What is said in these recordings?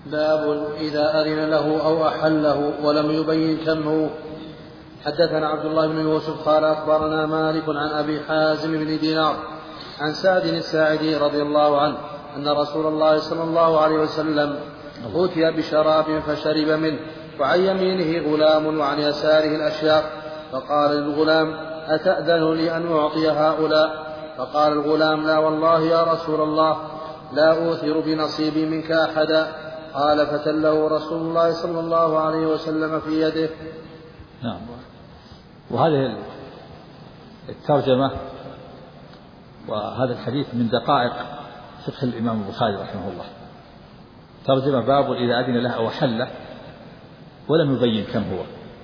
باب إذا أذن له أو أحله ولم يبين كمه. حدثنا عبد الله بن يوسف قال أخبرنا مالك عن أبي حازم بن دينار عن سعد الساعدي رضي الله عنه أن رسول الله صلى الله عليه وسلم أوتي بشراب فشرب منه، وعن يمينه غلام وعن يساره الأشياخ، فقال للغلام: أتأذن لي أن أعطي هؤلاء؟ فقال الغلام: لا والله يا رسول الله، لا أوثر بنصيبي منك أحدا. قال: فتله رسول الله صلى الله عليه وسلم في يده. نعم. وهذه الترجمة وهذا الحديث من دقائق فقه الإمام البخاري رحمه الله. ترجمة باب إذا أذن له أو أحله ولم يبين كم هو،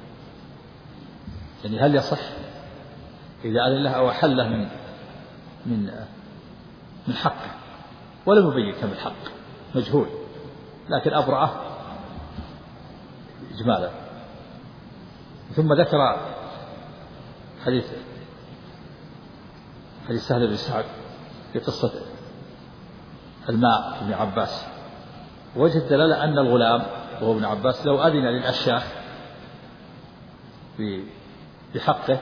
يعني هل يصح إذا أذن له أو أحله من حقه ولم يبين كم الحق، مجهول، لكن أبرأه إجمالا. ثم ذكر حديث سهل بن سعد في قصة الماء ابن عباس، وجه الدلالة أن الغلام وهو ابن عباس لو أذن للأشياخ بحقه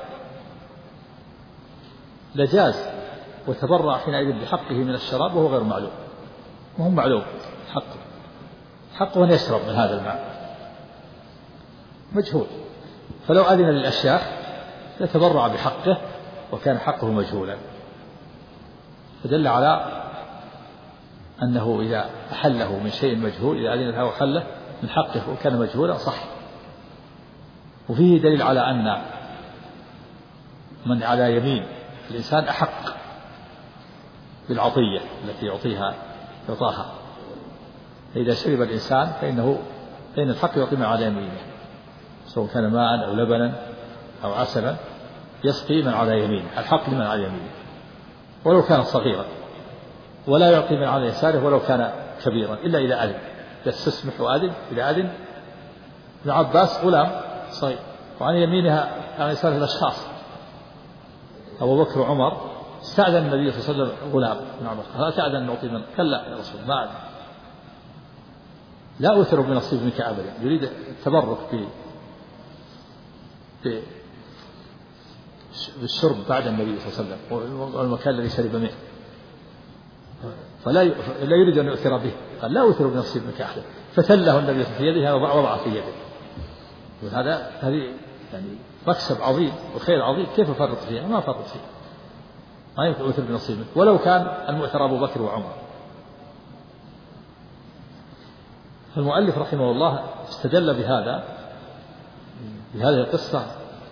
لجاز وتبرع حينئذ بحقه من الشراب وهو غير معلوم، وهو معلوم حقه أن يشرب من هذا الماء مجهول، فلو أذن للأشياخ يتبرع بحقه وكان حقه مجهولا، فدل على أنه إذا أحله من شيء مجهول، إذا أذن له وحله من حقه وكان مجهولا صح. وفيه دليل على أن من على يمين الإنسان أحق بالعطية التي يعطاها، فإذا شرب الإنسان فإن الحق يعطي من على يمينه، سواء كان ماء أو لبنا أو عسلا، يسقي من على يمينه، الحق لمن على يمينه ولو كان صغيرا، ولا يعطي من على يساره ولو كان كبيرا إلا إذا أذن، يستسمح وأذن. إذا أذن ابن عباس غلام صغير، وعن يمينها عن يساره الأشخاص، أبو بكر وعمر، استأذن النبي صلى الله عليه وسلم غلام ابن عمر: هل تأذن أن نعطي من؟ كلا يا رسول ما أذن، لا أوثر بنصيب منك أبدا. يريد التبرك بالشرب بعد النبي صلى الله عليه وسلم والمكان الذي شرب منه، فلا يريد أن يؤثر به، قال: لا أوثر بنصيب منك أحدا. فتله النبي في يده ووضع في يده. هذه يعني مكسب عظيم وخير عظيم، كيف أفرط فيها؟ ما أفرط فيها، ما يمكن أوثر بنصيب منك ولو كان المؤثر أبو بكر وعمر. فالمؤلف رحمه الله استدل بهذه القصة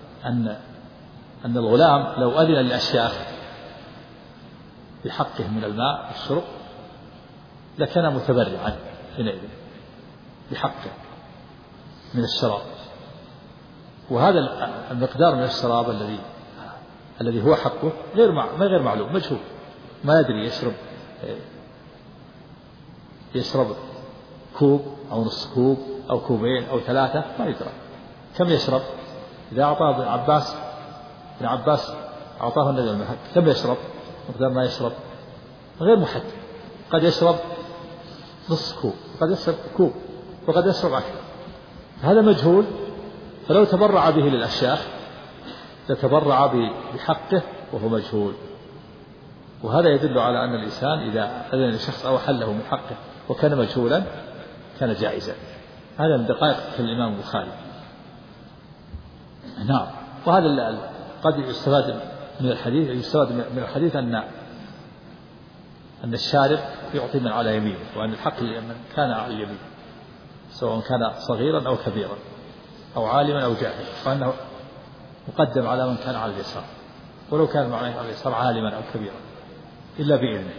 أن الغلام لو أذن للأشياخ بحقه من الماء والشرب لكان متبرعا حينئذ بحقه من الشراب، وهذا المقدار من الشراب الذي هو حقه غير معلوم، مجهول، ما يدري يشرب كوب أو نصف كوب أو كوبين أو 3، ما يدرى كم يشرب. إذا أعطاه ابن عباس أعطاه النبي الماء، كم يشرب؟ مقدار ما يشرب غير محدد، قد يشرب نصف كوب، قد يشرب كوب، وقد يشرب أكثر، هذا مجهول. فلو تبرع به للأشياخ تتبرع بحقه وهو مجهول، وهذا يدل على أن الإنسان إذا أذن لشخص أو حله من حقه وكان مجهولا كان جائزا. هذا من دقائق في الإمام البخاري. نعم. وهذا قد يستفاد من الحديث أن الشارب يعطي من على يمينه، وأن الحق لمن كان على اليمين سواء كان صغيرا أو كبيرا أو عالما أو جاهلا، وأنه مقدم على من كان على اليسار ولو كان معه على اليسار عالما أو كبيرا إلا بإذنه.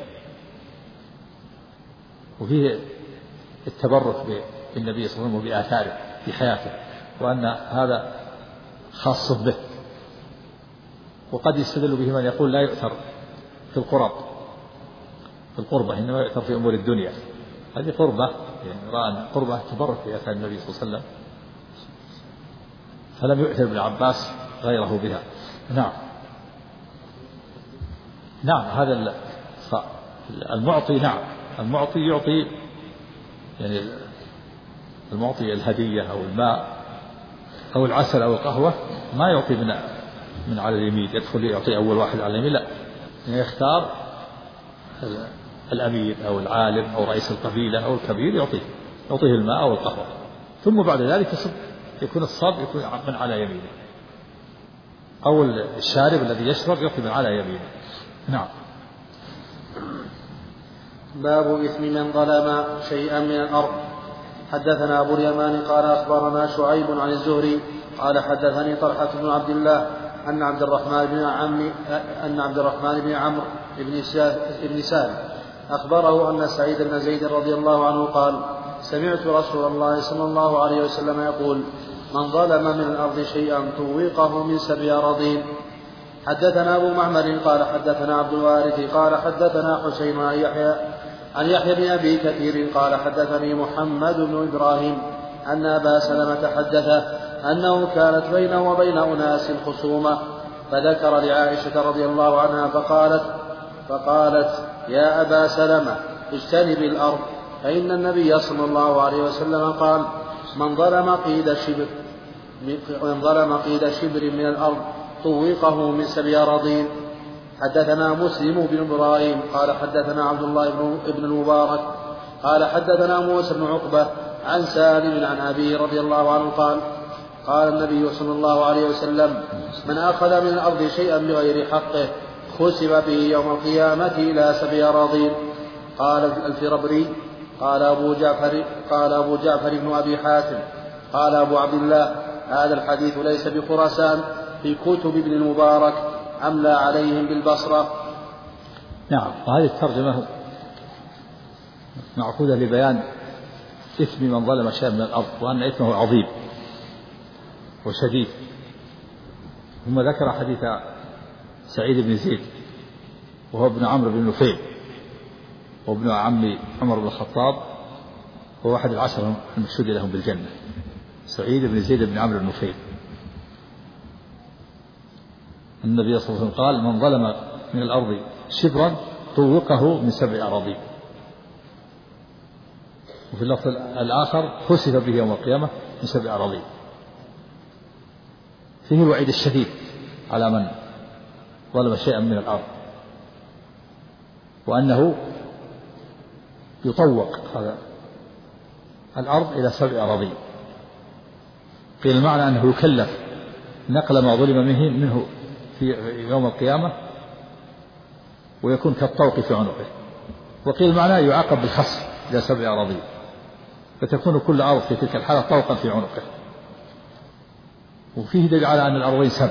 وفيه التبرك بالنبي صلى الله عليه وسلم وبآثاره في حياته، وأن هذا خاص به. وقد يستدل به من يقول لا يؤثر في القربة، إنما يؤثر في أمور الدنيا. هذه قربة، يعني رأى أن قربة تبرك بآثار النبي صلى الله عليه وسلم، فلم يؤثر ابن عباس غيره بها. نعم هذا المعطي، نعم المعطي يعطي يعني المعطي الهدية أو الماء أو العسل أو القهوة ما يعطي من على اليمين، يدخل يعطي أول واحد على اليمين، لا، يختار الأمير أو العالم أو رئيس القبيلة أو الكبير يعطيه الماء أو القهوة، ثم بعد ذلك يكون الصب يكون من على يمينه، أو الشارب الذي يشرب يعطي من على يمينه. نعم. باب إثم من ظلم شيئا من الأرض. حدثنا أبو اليمان قال أخبرنا شعيب عن الزهري قال حدثني طلحة بن عبد الله أن عبد الرحمن بن عمرو بن سالم أخبره أن سعيد بن زيد رضي الله عنه قال سمعت رسول الله صلى الله عليه وسلم يقول من ظلم من الأرض شيئا طوقه من 7 أراضين. حدثنا أبو معمر قال حدثنا عبد الوارث قال حدثنا حسين عن يحيى بن أبي كثير قال حدثني محمد بن إبراهيم أن أبا سلمة حدثه أنه كانت بينه وبين أناس خصومة، فذكر لعائشة رضي الله عنها فقالت يا أبا سلمة اجتنب الأرض، فإن النبي صلى الله عليه وسلم قال من ظلم قيد شبر من الأرض طوقه من 7 أراضين. حدثنا مسلم بن إبراهيم قال حدثنا عبد الله بن المبارك قال حدثنا موسى بن عقبة عن سالم عن أبيه رضي الله عنه قال النبي صلى الله عليه وسلم من أخذ من الأرض شيئا بغير حقه خسف به يوم القيامة إلى 7 أراضين. قال الفربري قال أبو جعفر بن أبي حاتم قال أبو عبد الله هذا الحديث ليس بخراسان في كتب ابن المبارك أملى عليهم بالبصرة. نعم. وهذه الترجمة معقودة لبيان إثم من ظلم شيئا من الأرض وأن إثمه عظيم وشديد. ثم ذكر حديث سعيد بن زيد وهو ابن عمرو بن نفيل وابن عم عمر بن الخطاب، وهو أحد ال10 المشهود لهم بالجنة، سعيد بن زيد بن عمرو بن نفيل. النبي صلى الله عليه وسلم قال من ظلم من الأرض شبرا طوقه من 7 أراضين. وفي اللفظ الآخر خسف به يوم القيامة من 7 أراضين. فيه الوعيد الشديد على من ظلم شيئا من الأرض، وأنه يطوق هذا الأرض إلى 7 أراضين. قيل المعنى أنه يكلف نقل ما ظلم منه في يوم القيامة ويكون كالطوق في عنقه. وقيل المعنى يعاقب بالخسف إلى 7 أراضين، فتكون كل أرض في تلك الحالة طوقا في عنقه. وفيه دليل على أن الأرضين 7،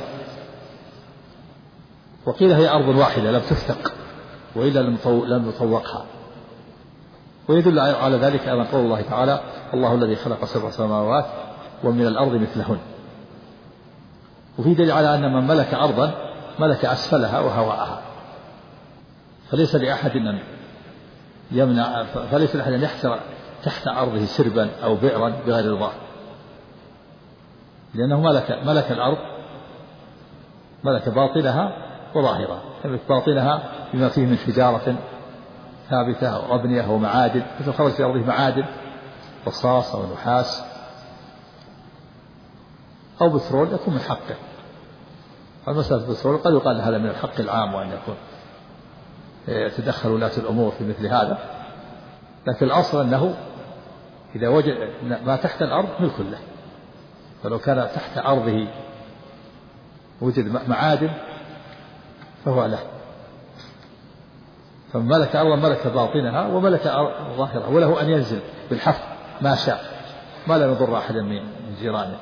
وقيل هي أرض واحدة لم تفتق وإلا لم يطوقها. ويدل على ذلك أيضا قول الله تعالى الله الذي خلق 7 سماوات ومن الأرض مثلهن. وفي دليل على أن من ملك أرضا ملك أسفلها وهواءها، فليس لأحد أن يمنع، فليس لأحد أن يحفر تحت أرضه سربا أو بئرا بغير رضاه، لأنه ملك الأرض، ملك باطنها وظاهرها. ملك باطنها بما فيه من حجارة ثابتة وأبنية ومعادن، مثل خرج في أرضه معادن رصاص أو نحاس أو بترول يكون من حقه. المسألة البترول قد يقال هذا من الحق العام وأن يكون يتدخل ولاة الأمور في مثل هذا، لكن الأصل أنه إذا وجد ما تحت الأرض ملك له، فلو كان تحت أرضه وجد معادن فهو له. فملك أرضا ملك باطنها وملك ظاهرها، وله أن ينزل بالحفر ما شاء ما لا يضر أحدا من جيرانه.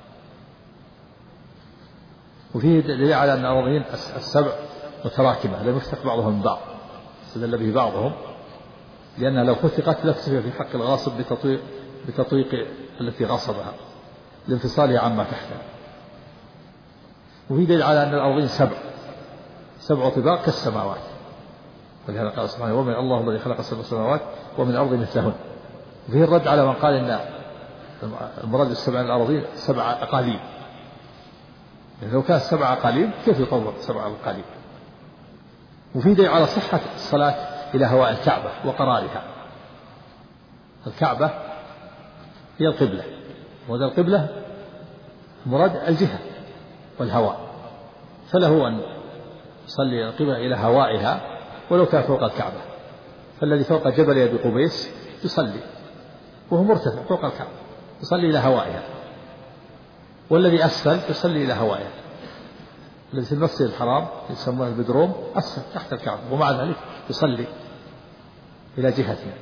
وفيه دليل على أن الأراضين 7 متراكمة لم يفتق بعضها من بعض، استدل به بعضهم لأنها لو فتقت لفتق في حق الغاصب بتطويق التي غصبها لانفصالها عما تحتها. وفيه دليل على أن الأراضين 7 طباق كالسماوات، ولهذا قال سبحانه ومن الله الذي خلق 7 سماوات ومن الأرض مثلهن. وفيه الرد على من قال إن المراد ال7 الأراضين 7 أقاليم، يعني لو كانت 7 أقاليم كيف يطور 7 أقاليم؟ وفي دليل على صحة الصلاة إلى هواء الكعبة وقرارها. الكعبة هي القبلة، وهذا القبلة مراد الجهة والهواء، فله أن يصلي القبلة إلى هوائها ولو كان فوق الكعبة. فالذي فوق جبل أبي قبيس يصلي وهو مرتفع فوق الكعبة يصلي إلى هوائها، والذي أسفل يصلي إلى هوائها. الذي في المسجد الحرام يسمونه البدروم أسفل تحت الكعبة، ومع ذلك يصلي إلى جهتها.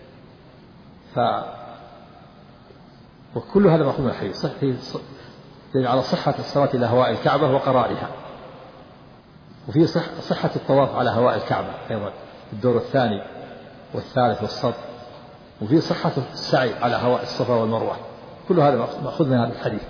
وكل هذا مأخوذ من الحديث على صحة الصلاة إلى هواء الكعبة وقرارها، وفي صحة الطواف على هواء الكعبة أيضا الدور الثاني والثالث والسطح، وفي صحة السعي على هواء الصفا والمروة. كل هذا مأخوذ من هذا الحديث.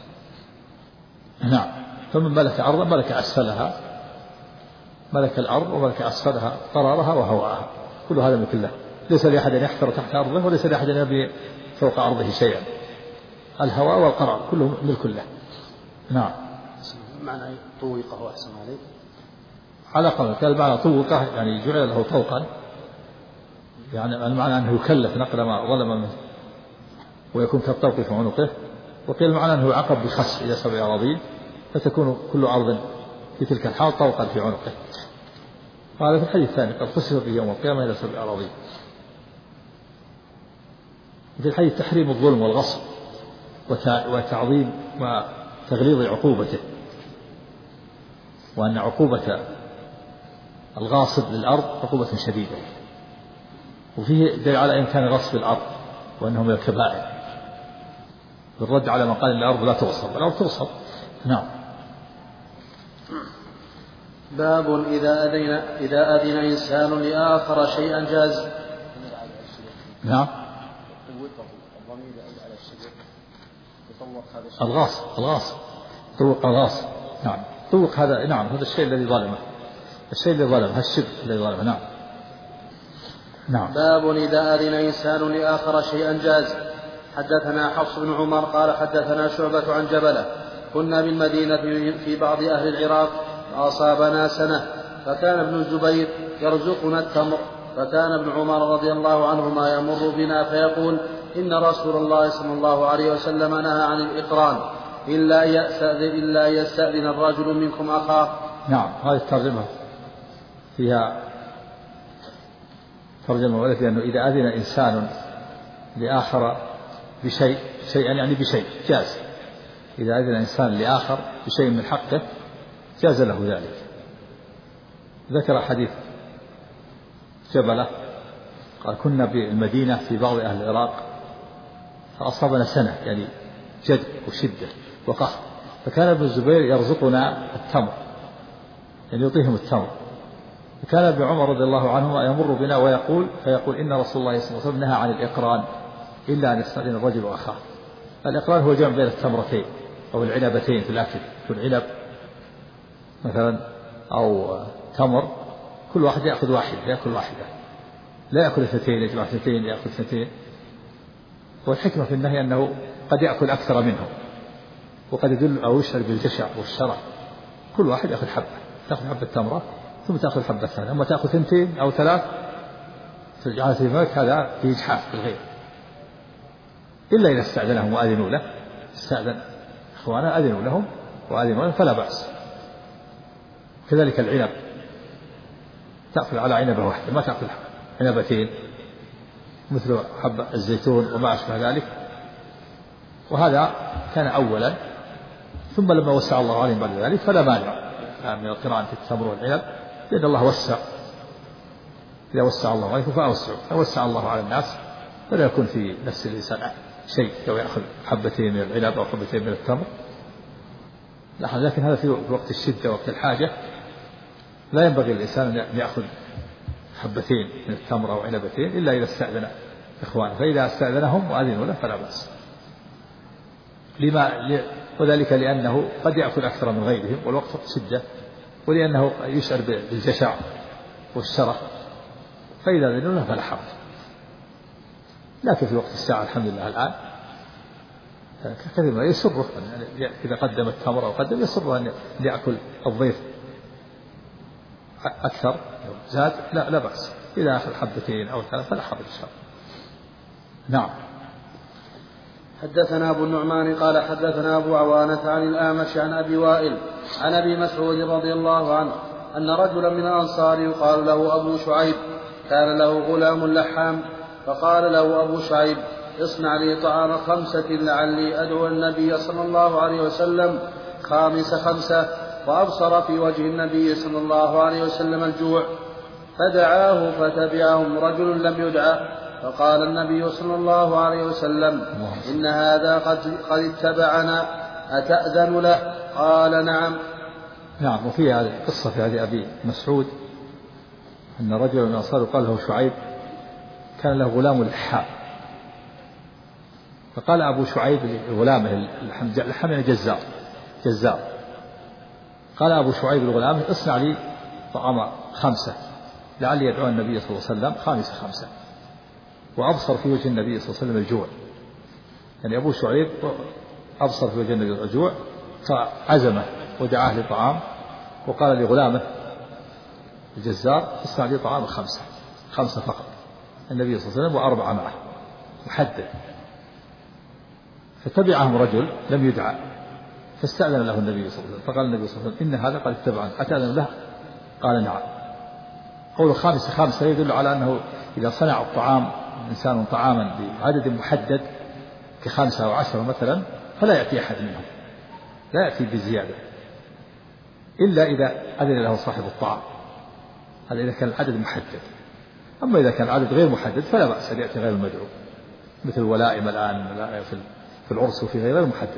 نعم. فمن ملك أرضا ملك أسفلها، ملك الأرض وملك أسفلها قرارها وهواءها. كل هذا ملك الله، ليس لأحد أن يحفر تحت أرضه وليس لأحد أن يبني فوق أرضه شيئا. الهواء والقرار كله ملك الله. نعم. معنى طوقه أحسن عليه على قول كان المعنى طوقه يعني جعل له طوقا، يعني المعنى أنه يكلف نقل ما ظلم منه ويكون كالطوق في عنقه. وقيل المعنى أنه يعاقب بالخسف إلى 7 أراضين فتكون كل أرض في تلك الحال طوقا في عنقه. وهذا في الحديث الثاني قد خسف به يوم القيامة إلى 7 أراضين. في الحديث تحريم الظلم والغصب وتعظيم وتغليظ عقوبته، وأن عقوبة الغاصب للأرض عقوبة شديدة. وفيه دليل على إمكان غصب الأرض وأنه من الكبائر، بالرد على من قال إن الأرض لا تغصب. الأرض تغصب. نعم. باب إذا أذن إنسان لآخر شيئا جاز. نعم. الغاصب طوق الغاصب. نعم. طوق هذا نعم هذا الشيء الذي ظلمه، الشيء الذي ظلمه الشبه الذي ظلمه. نعم. نعم. باب إذا أذن إنسان لآخر شيئا جاز. حدثنا حفص بن عمر قال حدثنا شعبة عن جبلة كنا بالمدينة في بعض أهل العراق فأصابنا سنة فكان ابن الزبير يرزقنا التمر، فكان ابن عمر رضي الله عنهما يمر بنا فيقول إن رسول الله صلى الله عليه وسلم نهى عن الإقران إلا يستأذن الرجل منكم أخاه. نعم. هذه الترجمة فيها ترجمة ولد لأنه إذا أذن إنسان لآخر بشيء شيئا يعني بشيء جاز. إذا أذن إنسان لآخر بشيء من حقه جاز له ذلك. ذكر حديث جبلة قال كنا بالمدينة في بعض أهل العراق فأصابنا سنة يعني جد وشدة وقهر، فكان ابن الزبير يرزقنا التمر يعني يعطيهم التمر. فكان ابن عمر رضي الله عنهما يمر بنا فيقول إن رسول الله صلى الله عليه وسلم نهى عن الإقران إلا أن يستأذن الرجل أخاه. الإقران هو جمع بين التمرتين أو العنبتين في الأكل، يكون عنب مثلا أو تمر كل واحد يأخذ واحدة يأكل واحدة، لا يأكل اثنتين يجمع اثنتين يأكل اثنتين. والحكمة في النهي أنه قد يأكل أكثر منه، وقد يدل أو يشعر بالجشع والشرع. كل واحد يأخذ حبة، تأخذ حبة تمرة ثم تأخذ حبة ثانية. أما تأخذ 2 أو 3 تجعل في فمك هذا في إجحاف بالغير، إلا إذا استأذنهم وأذنوا له. استأذن إخوانا أذنوا لهم وأذنوا لهم فلا بأس. كذلك العنب تأكل على عنبة واحدة، ما تأكل عنبتين مثل حب الزيتون وما أشبه ذلك. وهذا كان أولا، ثم لما وسع الله عليهم بعد ذلك فلا مانع من القراءة في التمر والعنب، لأن الله وسع. إذا وسع الله عليكم فوسع الله على الناس، فلا يكون في نفس الإنسان شيء لو يأخذ حبتين من العنب أو حبتين من التمر. لكن هذا في وقت الشدة وقت الحاجة لا ينبغي للإنسان أن يأخذ حبتين من التمر أو عنبتين إلا إذا استأذن إخوانه، فإذا استأذنهم وأذنوا له فلا بأس. وذلك لأنه قد يأكل أكثر من غيرهم والوقت شدة، ولأنه يشعر بالجشع والشرف، فإذا أذنوا له فلا حرج. لكن في وقت الساعة الحمد لله الآن كثير ما يسره إذا قدم التمر أو قدم يسره أن يأكل الضيف أكثر زاد لا بأس. إذا أخذ حبتين أو 3 فلا حرج إن شاء الله. نعم. حدثنا أبو النعمان قال حدثنا أبو عوانة عن الأعمش عن أبي وائل عن أبي مسعود رضي الله عنه أن رجلا من الأنصار يقال له أبو شعيب كان له غلام لحام، فقال له أبو شعيب اصنع لي طعام 5 لعلي أدعو النبي صلى الله عليه وسلم 5 وأبصر في وجه النبي صلى الله عليه وسلم الجوع، فدعاه فتبعهم رجل لم يدعى، فقال النبي صلى الله عليه وسلم إن هذا قد اتبعنا أتأذن له؟ قال نعم. نعم. وفي هذه القصة في هذه أبي مسعود أن رجلا من الأنصار قال له شعيب كان له غلام لحام، فقال أبو شعيب لغلامه اللحام يعني جزار، قال أبو شعيب لغلامه اصنع لي طعام 5 لعلي يدعو النبي صلى الله عليه وسلم 5 وأبصر في وجه النبي صلى الله عليه وسلم الجوع. يعني أبو شعيب أبصر في وجه النبي الجوع فعزمه ودعاه لطعام، وقال لغلامه الجزار اصنع لي طعام 5 فقط، النبي صلى الله عليه وسلم و4 معه محدد. فتبعهم رجل لم يدعى فاستأذن له النبي صلى الله عليه وسلم، فقال النبي صلى الله عليه وسلم إن هذا قد اتبعنا أتأذن له؟ قال نعم. قول 5 يدل على أنه إذا صنع الطعام إنسان طعاما بعدد محدد ك5 أو 10 مثلا فلا يأتي أحد منهم، لا يأتي بزيادة إلا إذا أذن له صاحب الطعام، هذا إذا كان العدد محدد. أما إذا كان العدد غير محدد فلا بأس أن يأتي غير المدعو، مثل الولائم الآن في العرس وفي غير محدد،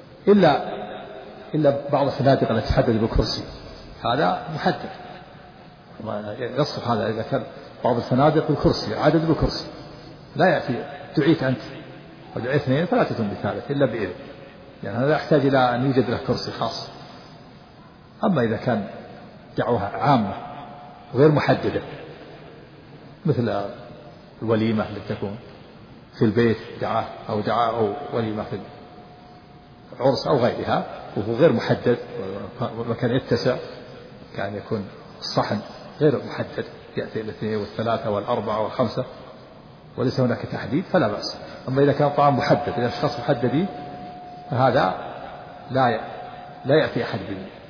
إلا بعض الفنادق التي تحدد بالكرسي هذا محدد، يصح هذا إذا كان بعض الفنادق بالكرسي عدد بالكرسي لا يأتي دعيت أنت ودعي 2 فلا تتم بثالث إلا بإذن، يعني هذا يحتاج إلى أن يوجد له كرسي خاص. أما إذا كان دعوة عامة غير محددة مثل الوليمة التي تكون في البيت دعاء أو وليمة في العرس أو غيرها وهو غير محدد ومكان يتسع، كان يكون الصحن غير محدد يأتي 2 و3 و4 و5 وليس هناك تحديد فلا بأس. أما إذا كان طعام محدد إذا أشخاص محددين فهذا لا يأتي أحد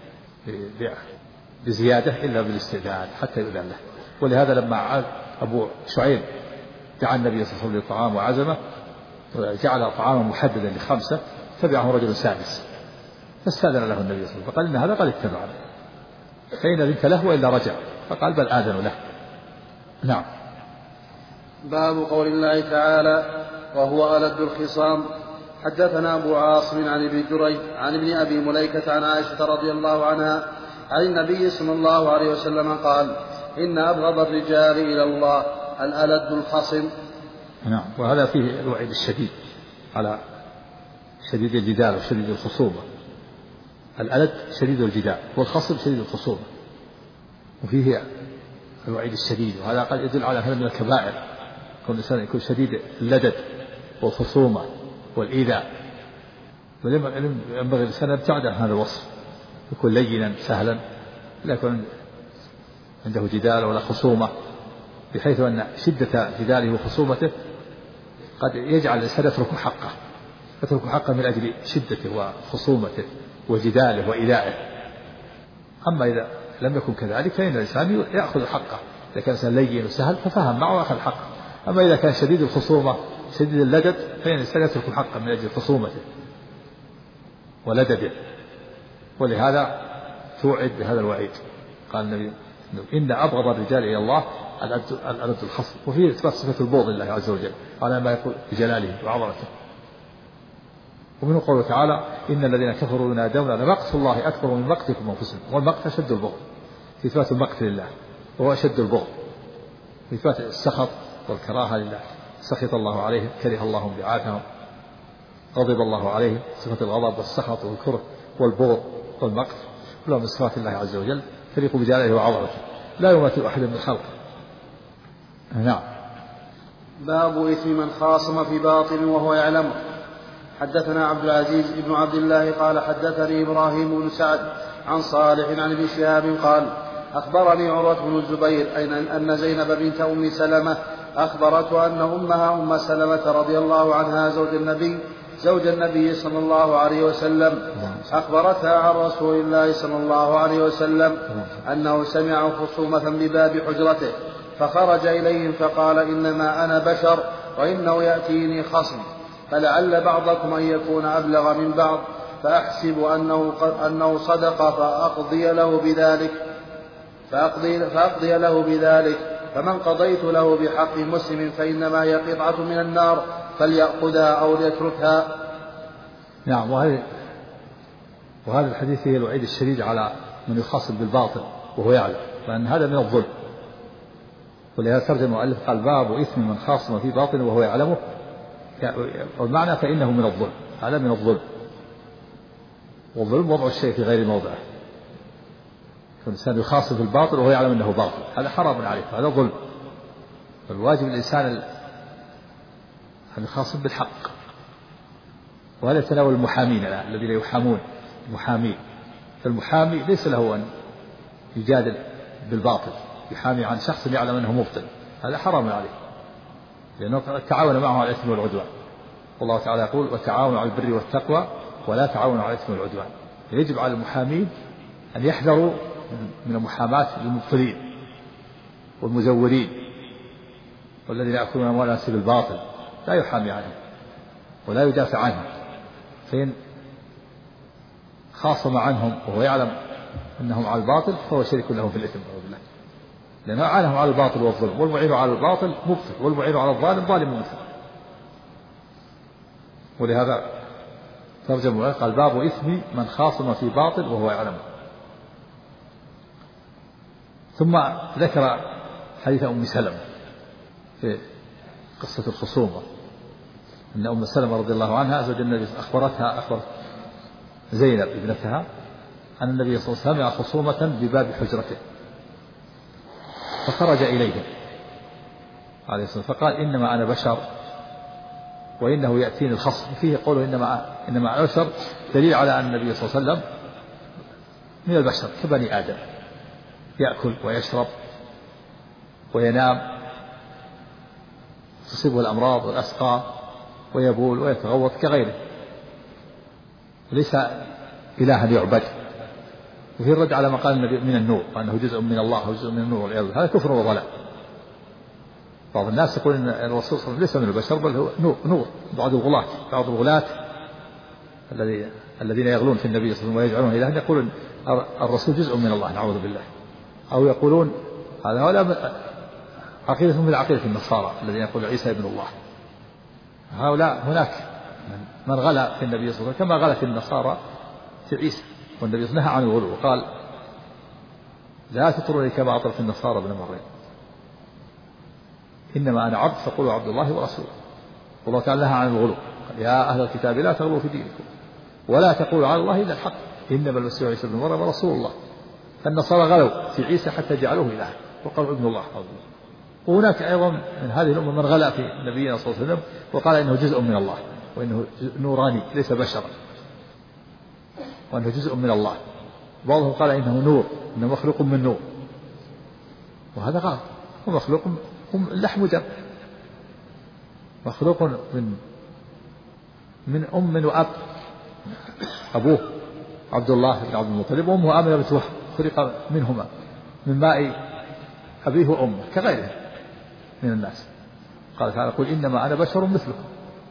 بزيادة إلا بالاستئذان حتى يؤذن له. ولهذا لما أبو شعيب دعا النبي صلى الله عليه وسلم للطعام وعزمه جعل طعاما محددا ل5 تبعه رجل سادس فاستأذن له النبي صلى الله عليه وسلم فقال إن هذا قد اتبعنا فإن أذنت له وإلا رجع، فقال بل آذن له. نعم. باب قول الله تعالى وهو ألد الخصام. حدثنا أبو عاصم عن ابن جريج عن ابن أبي مليكة عن عائشة رضي الله عنها عن النبي صلى الله عليه وسلم قال إن أبغض الرجال إلى الله الألد الخصم. نعم. وهذا فيه الوعيد الشديد على شديد الجدال وشديد الخصومة. الألد شديد الجدال والخصم شديد الخصومة، وفيه الوعيد الشديد، وهذا قد يدل على هذا من الكبائر، كون الإنسان يكون شديد اللدد والخصومة والإيذاء، ينبغي الإنسان أن يبتعد عن هذا الوصف، يكون لينا سهلا لا يكون عنده جدال ولا خصومة، بحيث أن شدة جداله وخصومته قد يجعل الإنسان يترك حقه من أجل شدته وخصومته وجداله وإيذائه. أما إذا لم يكن كذلك فإن الإنسان يأخذ حقه، إذا كان إنسان لين وسهل ففهم معه وأخذ حقه. أما إذا كان شديد الخصومة شديد اللدد فإن الإنسان يترك حقه من أجل خصومته ولدده، ولهذا توعد بهذا الوعيد. قال النبي إن أبغض الرجال إلى الله الألد الخصم، وفيه إثبات صفة البغض لله عز وجل على ما يقول بجلاله وعظمته. ومنه قوله تعالى إن الذين كفروا ينادون لمقت الله أكبر من مقتكم أنفسكم، والمقت أشد البغض، في إثبات المقت لله وهو أشد البغض، في إثبات السخط والكراهة لله، سخط الله عليهم كره الله بعاثهم، غضب الله عليهم، صفة الغضب والسخط والكره والبغض والمقت كلها من صفات الله عز وجل تليق بجلاله وعظمته لا يماثل أحد من خلقه. نعم. باب إثم من خاصم في باطل وهو يعلمه. حدثنا عبد العزيز بن عبد الله قال حدثني إبراهيم بن سعد عن صالح عن ابن شهاب قال أخبرني عروة بن الزبير أن زينب بنت أم سلمة أخبرته أن أمها أم سلمة رضي الله عنها زوج النبي زوج النبي صلى الله عليه وسلم أخبرتها عن رسول الله صلى الله عليه وسلم أنه سمع خصومة بباب حجرته فخرج إليهم فقال إنما أنا بشر وإنه يأتيني خصم فلعل بعضكم أن يكون أبلغ من بعض فأحسب أنه صدق فأقضي له بذلك فمن قضيت له بحق مسلم فإنما هي قطعة من النار فليأخذها أو ليتركها. نعم. وهذا الحديث هي الوعيد الشديد على من يخاصم بالباطل وهو يعلم، لأن هذا من الظلم. ولهذا ترجم المؤلف قال باب إثم من خاصم في باطل وهو يعلمه، والمعنى فإنه من الظلم. هذا من الظلم، والظلم وضع الشيء في غير موضعه. فالإنسان يخاصم في الباطل وهو يعلم أنه باطل، هذا حرام عليه، هذا ظلم. فالواجب الإنسان أن يخاصم بالحق، وهذا يتناول المحامين الذين يحامون المحامين. فالمحامي ليس له أن يجادل بالباطل، يحامي عن شخص يعلم أنه مبطل، هذا حرام عليه، لأنه تعاون معه على الإثم والعدوان. والله تعالى يقول وتعاونوا على البر والتقوى ولا تعاونوا على الإثم والعدوان. يجب على المحامين أن يحذروا من المحاماة للمبطلين والمزورين والذين يأكلون أموال الناس بالباطل، لا يحامي عنهم ولا يدافع عنهم. فإن خاصم عنهم وهو يعلم أنهم على الباطل فهو شريك له في الإثم والعدوان، لأنه أعانهم على الباطل والظلم، والمعين على الباطل مبطل والمعين على الظالم ظالم مثل. ولهذا ترجم قال باب إثم من خاصم في باطل وهو يعلم. ثم ذكر حديث أم سلمة في قصة الخصومة، أن أم سلمة رضي الله عنها زوج النبي أخبرت زينب ابنتها أن النبي صلى الله عليه وسلم سمع خصومة بباب حجرته فخرج إليهم عليه الصلاة والسلام فقال إنما أنا بشر وإنه يأتيني الخصم. فيه قوله إنما أنا بشر دليل على أن النبي صلى الله عليه وسلم من البشر كبني آدم، يأكل ويشرب وينام، تصيبه الأمراض والأسقام ويبول ويتغوط كغيره، ليس إلها يعبد. وفي الرد على ما قال النبي من النور، وأنه جزء من الله وجزء من النور والعياذ بالله، هذا كفر وضلال. بعض الناس يقول إن الرسول صلى الله عليه وسلم ليس من البشر بل هو نور. بعض الغلاة الذين يغلون في النبي صلى الله عليه وسلم ويجعلون إلها يقولون الرسول جزء من الله نعوذ بالله، أو يقولون هذا ولا عقيدة من عقيدة النصارى الذين يقول عيسى ابن الله. هؤلاء هناك من غلا في النبي صلى الله عليه وسلم كما غلت النصارى في عيسى، والنبي نهى عن الغلو وقال لا تطروني كما أطرت النصارى ابن مريم، إنما أنا عبد فقولوا عبد الله ورسوله. والله تعالى نهى عن الغلو قال يا أهل الكتاب لا تغلوا في دينكم ولا تقولوا على الله إلا الحق إنما المسيح عيسى ابن مريم رسول الله. فالنصارى غلوا في عيسى حتى جعلوه إله وقالوا ابن الله. وهناك أيضا من هذه الأمة من غلا في نبينا صلى الله عليه وسلم وقال إنه جزء من الله وإنه نوراني ليس بشرا وأنه جزء من الله. بعضهم قال إنه نور، إنه مخلوق من نور، وهذا غلط. هو مخلوق لحم ودم، مخلوق من أم وأب، أبوه عبد الله بن عبد المطلب وأمه آمنة بنت وهب خلق منهما من ماء أبيه وأمه كغيره من الناس. قال تعالى قل إنما أنا بشر مثلكم.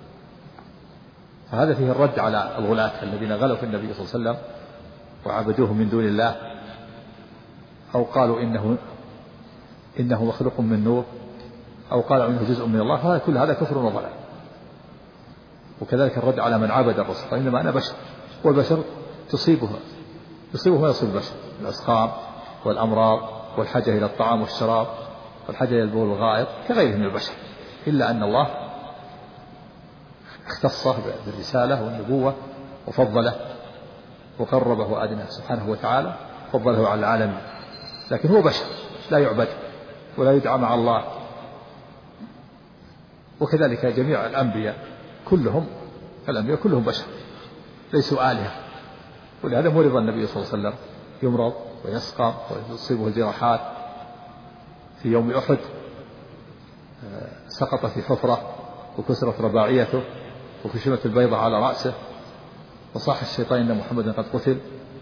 فهذا فيه الرد على الغلاة الذين غلوا في النبي صلى الله عليه وسلم وعبدوه من دون الله، أو قالوا إنه مخلوق من نور، أو قالوا إنه جزء من الله. كل هذا كفر وضلال. وكذلك الرد على من عبد الرسول قال إنما أنا بشر، والبشر تصيبه ما يصيب البشر، الأسقام والأمراض والحاجة إلى الطعام والشراب والحاجة إلى البول والغائط كغيره من البشر، إلا أن الله اختصه بالرسالة والنبوة وفضله وقربه وأدناه سبحانه وتعالى، فضله على العالمين. لكن هو بشر لا يعبد ولا يدعى مع الله. وكذلك جميع الأنبياء كلهم بشر ليسوا آلهة. ولهذا مرض النبي صلى الله عليه وسلم، يمرض ويسقم ويصيبه الجراحات. في يوم أحد سقط في حفرة وكسرت رباعيته وكشمت البيضة على رأسه، وصاح الشيطان إن محمدا قد قتل،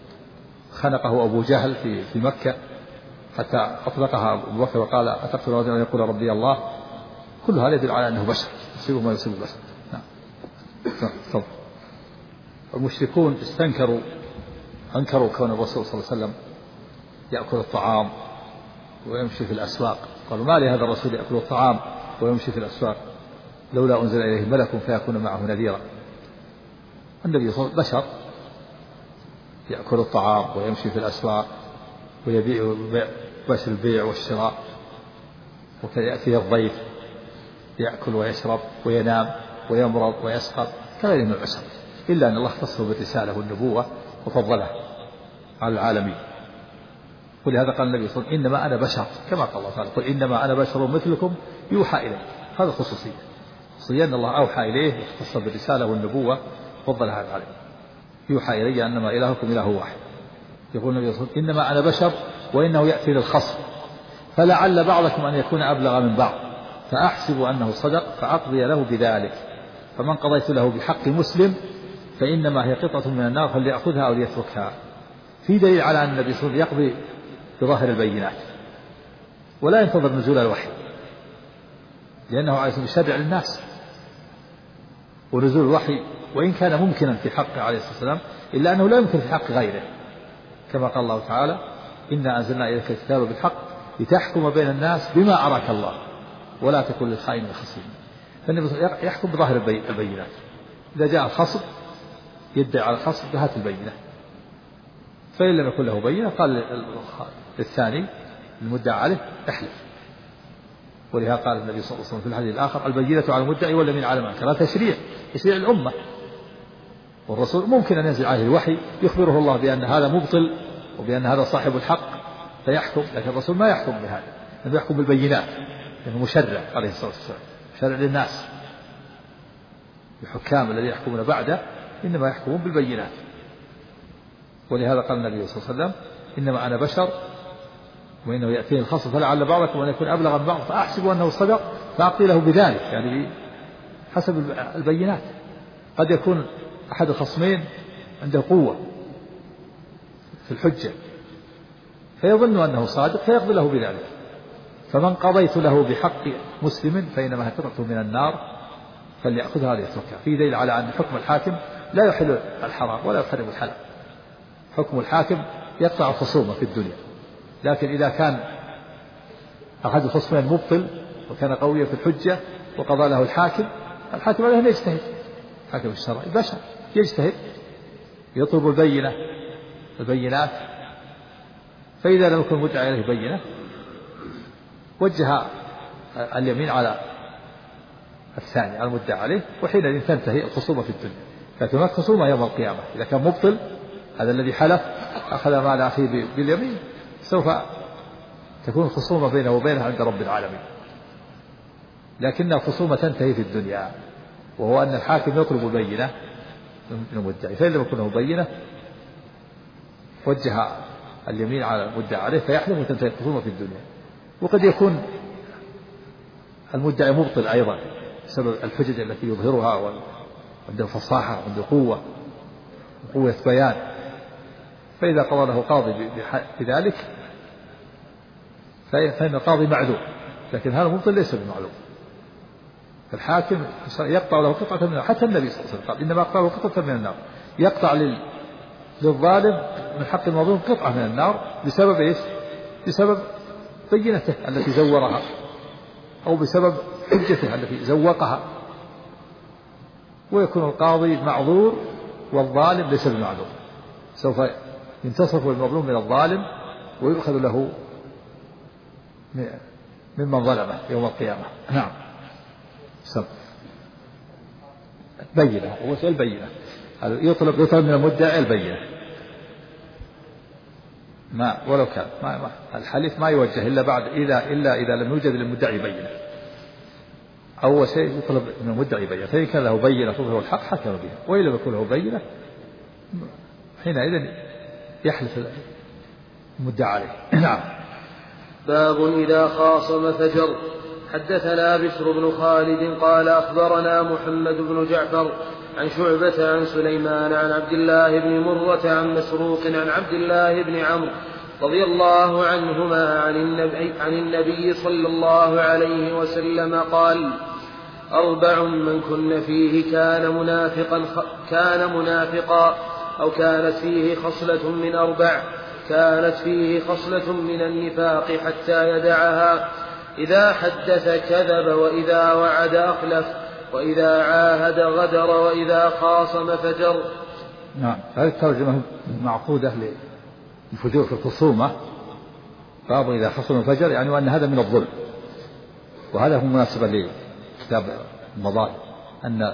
خنقه أبو جهل في مكة حتى أطلقها أبو بكر وقال أتقتل رجلا أن يقول ربي الله. كل هذا يدل على أنه بشر يصيبه ما يصيب البشر. نعم. المشركون أنكروا كون الرسول صلى الله عليه وسلم يأكل الطعام ويمشي في الأسواق، قالوا ما لهذا الرسول يأكل الطعام ويمشي في الأسواق لولا أنزل إليه ملك فيكون معه نذيرا. النبي صلى الله عليه وسلم بشر يأكل الطعام ويمشي في الأسواق ويبيع بس البيع والشراء، وكذا يأتيه الضيف يأكل ويشرب وينام ويمرض ويسقط كغيره من البشر، إلا أن الله اختصه بالرسالة والنبوة وفضله على العالمين. ولهذا قال النبي صلى الله عليه وسلم إنما أنا بشر، كما قال الله تعالى قل إنما أنا بشر مثلكم يوحى إلي. هذا خصوصية أن الله أوحى إليه واختص بالرسالة والنبوة وفضله على العالمين. يوحى إلي أنما إلهكم إله واحد. يقول النبي صلى الله عليه وسلم إنما أنا بشر وإنه يأتي للخصم فلعل بعضكم أن يكون أبلغ من بعض فأحسب أنه صدق فأقضي له بذلك، فمن قضيت له بحق مسلم فإنما هي قطعة من النار فليأخذها أو ليتركها. في دليل على أن النبي صلى الله عليه وسلم يقضي بظاهر البينات ولا ينتظر نزول الوحي، لأنه عليه الصلاة والسلام يشرع للناس، ونزول الوحي وإن كان ممكنا في حقه عليه الصلاة والسلام إلا أنه لا يمكن في حق غيره، كما قال الله تعالى إنا أنزلنا إليك الكتاب بالحق لتحكم بين الناس بما أراك الله ولا تكن للخائنين خصيما. فالنبي يحكم بظاهر البينات. إذا جاء الخصم يدعي على الخصم بهات البينة، فإن لم يكن له بينة قال للثاني المدعى عليه احلف. ولهذا قال النبي صلى الله عليه وسلم في الحديث الآخر البينة على المدعي واليمين على من أنكر. هذا تشريع الأمة، والرسول ممكن أن ينزل عليه الوحي يخبره الله بأن هذا مبطل وبأن هذا صاحب الحق فيحكم، لكن الرسول ما يحكم بهذا، إنه يحكم بالبينات، لأنه مشرع عليه الصلاة والسلام، شرع للناس. الحكام الذين يحكمون بعده إنما يحكمون بالبينات. ولهذا قال النبي صلى الله عليه وسلم إنما أنا بشر وإنه يأتيه الخصم فلعل بعضكم أن يكون أبلغ من بعض فأحسب أنه صدق فأقضي له بذلك، يعني حسب البينات. قد يكون أحد الخصمين عنده قوة في الحجة فيظن أنه صادق فيقضي له بذلك، فمن قضيت له بحق مسلم فإنما هتقطه من النار فليأخذها ليتركها. في دليل على أن حكم الحاكم لا يحل الحرام ولا يحرم الحلال. حكم الحاكم يقطع الخصومة في الدنيا، لكن إذا كان أحد الخصمين مبطل وكان قويا في الحجة وقضى له الحاكم عليه أن يجتهد. حاكم الشرع بشر يجتهد يطلب البينات، فإذا لم يكن مدعى عليه بينة وجه اليمين على الثاني على المدعى عليه، وحينئذ تنتهي الخصومة في الدنيا. لكن هناك خصومة يوم القيامة، إذا كان مبطل هذا الذي حلف أخذ مال أخيه باليمين سوف تكون الخصومة بينه وبينه عند رب العالمين. لكن الخصومة تنتهي في الدنيا، وهو أن الحاكم يطلب بينة من المدعي، فإن لم يكن له بينة وجه اليمين على المدعى عليه فيحلف وتنتهي الخصومة في الدنيا. وقد يكون المدعي مبطل أيضا بسبب الحجج التي يظهرها، وعنده فصاحة وعنده قوة بيان، فإذا قضى له قاضي بذلك فإن القاضي معذور، لكن هذا المبطل ليس بمعلوم. فالحاكم يقطع له قطعة من النار. حتى النبي صلى الله عليه وسلم قال إنما أقطع له قطعة من النار، يقطع للظالم من حق المظلوم قطعة من النار بسبب إيش؟ بسبب بينته التي زورها، أو بسبب حجته التي زوقها. ويكون القاضي معذور والظالم ليس بمعذور، سوف ينتصف المظلوم من الظالم ويؤخذ له ممن ظلمه يوم القيامة. نعم. بينة، هو سؤال بينة، يطلب من المدعي البينة، ما ولو كان ما الحليف ما يوجه إلا بعد إلا إذا لم يوجد للمدعي بينة. أول شيء يطلب من المدعي بينة، فإن كان له بينة تظهر الحق حكم بها، وإن لم يكن له بينة حينئذ يحلف المدعى عليه. نعم. باب إذا خاصم فجر. حدثنا بشر بن خالد قال أخبرنا محمد بن جعفر عن شعبة عن سليمان عن عبد الله بن مرة عن مسروق عن عبد الله بن عمرو رضي الله عنهما عن النبي صلى الله عليه وسلم قال: 4 من كن فيه كان منافقا أو كانت فيه خصلة من 4 كانت فيه خصلة من النفاق حتى يدعها: إذا حدث كذب، وإذا وعد أخلف، وإذا عاهد غدر، وإذا خاصم فجر. نعم، هذه الترجمة معقودة للفجور في الخصومة. باب إذا خصم الفجر، يعني وأن هذا من الظلم، وهذا هو مناسبة لكتاب المظالم، أن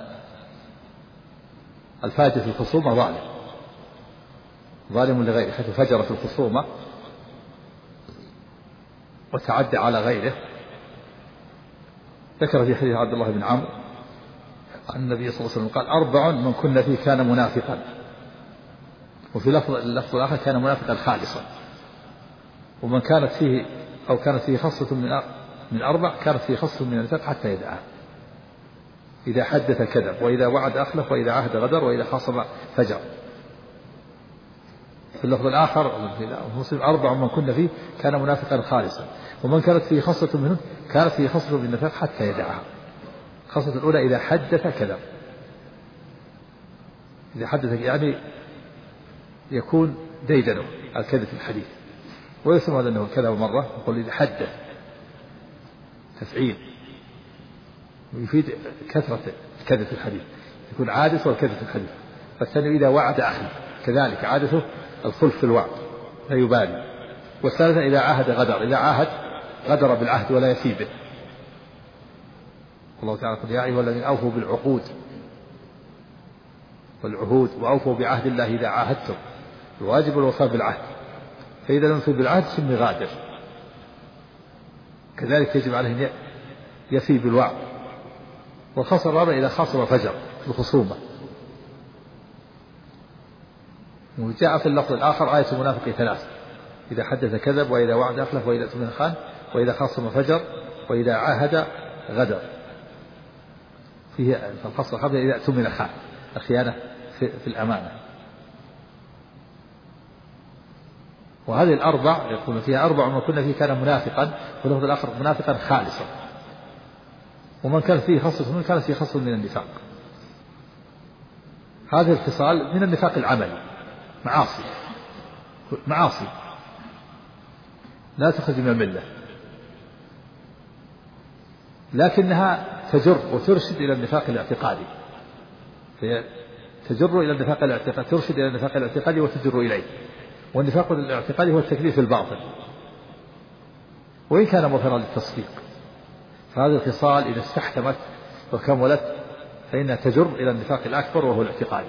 الفاجر في الخصومة ظالم لغيره، حيث فجر في الخصومة وتعدى على غيره. ذكر في حديث عبد الله بن عمرو عن النبي صلى الله عليه وسلم قال: 4 من كن فيه كان منافقا. وفي اللفظ الآخر كان منافقا خالصا. ومن كانت فيه خصلة من 4 كانت فيه خصلة من النفاق حتى يدعها: إذا حدث كذب، وإذا وعد أخلف، وإذا عهد غدر، وإذا خاصم فجر. في اللفظ الآخر مسلم: 4 من كن فيه كان منافقا خالصا. ومن كانت فيه خصلة منه كانت فيه خصلة من النفاق حتى يدعها. الخصلة الأولى إذا حدث كذب. إذا حدث يعني يكون ديدنه الكذب في الحديث، ويسمى هذا أنه كذب مرة، يقول إذا حدث تفعيل، ويفيد كثرة الكذب في الحديث، يكون عادث والكذب في الحديث. فالثاني إذا وعد أخلف، كذلك عادثه الخلف في الوعد لا يبالي. والثالثة إذا عاهد غدر، إذا عاهد غدر بالعهد ولا يفي به. الله تعالى قال: يا أيها الذين أوفوا بالعقود والعهود وأوفوا بعهد الله إذا عاهدتم. الواجب الوفاء بالعهد، فإذا لم يفي بالعهد سمي غادر. كذلك يجب عليه أن يفي بالوعد. والخصم الرابع إذا خاصم فجر في الخصومة. وجاء في اللفظ الآخر: آية المنافق 3: إذا حدث كذب، وإذا وعد أخلف، وإذا اؤتمن خان، وإذا خاصم فجر، وإذا عاهد غدر. فيه الفصل الخامس: إذا اؤتمن خان، الخيانة في الأمانة. وهذه ال4 يكون فيها 4 من كن فيه كان منافقا، واللفظ الآخر منافقا خالصا. ومن كان فيه خصلة منه كانت فيه خصلة من النفاق. هذه الخصال من النفاق العملي، معاصي لا تخرج من الملة، لكنها تجر وترشد إلى النفاق الاعتقادي. تجر إلى النفاق الاعتقادي، ترشد إلى النفاق الاعتقادي وتجر إليه. والنفاق الاعتقادي هو التكذيب في الباطل، وإن كان مظهرا للتصديق. فهذه الخصال إذا استحكمت وكملت فإنها تجر إلى النفاق الأكبر وهو الاعتقادي.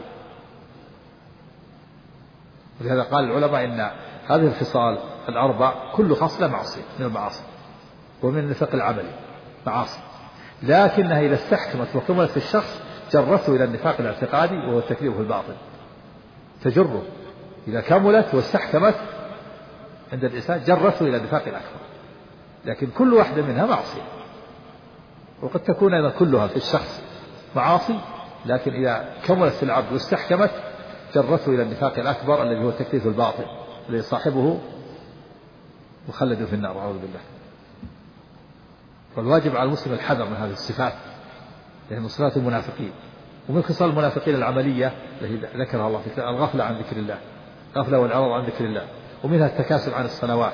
ولهذا قال العلماء إن هذه الخصال ال4 كل خصلة معصية من المعاصي، ومن النفاق العملي معاصي، لكنها إذا استحكمت وكملت في الشخص جرته إلى النفاق الاعتقادي وهو التكذيب في الباطل. تجره إذا كملت واستحكمت عند الإنسان جرته إلى النفاق الأكبر. لكن كل واحدة منها معصية، وقد تكون أيضا كلها في الشخص معاصي، لكن إذا كملت في العبد واستحكمت جرته إلى النفاق الأكبر الذي هو التكذيب في الباطل، الذي صاحبه مخلد في النار، أعوذ بالله. والواجب على المسلم الحذر من هذه الصفات، لأن صفات المنافقين. ومن خصال المنافقين العملية التي ذكرها الله في الغفلة عن ذكر الله، غفلة والعرض عن ذكر الله، ومنها التكاسل عن الصلوات.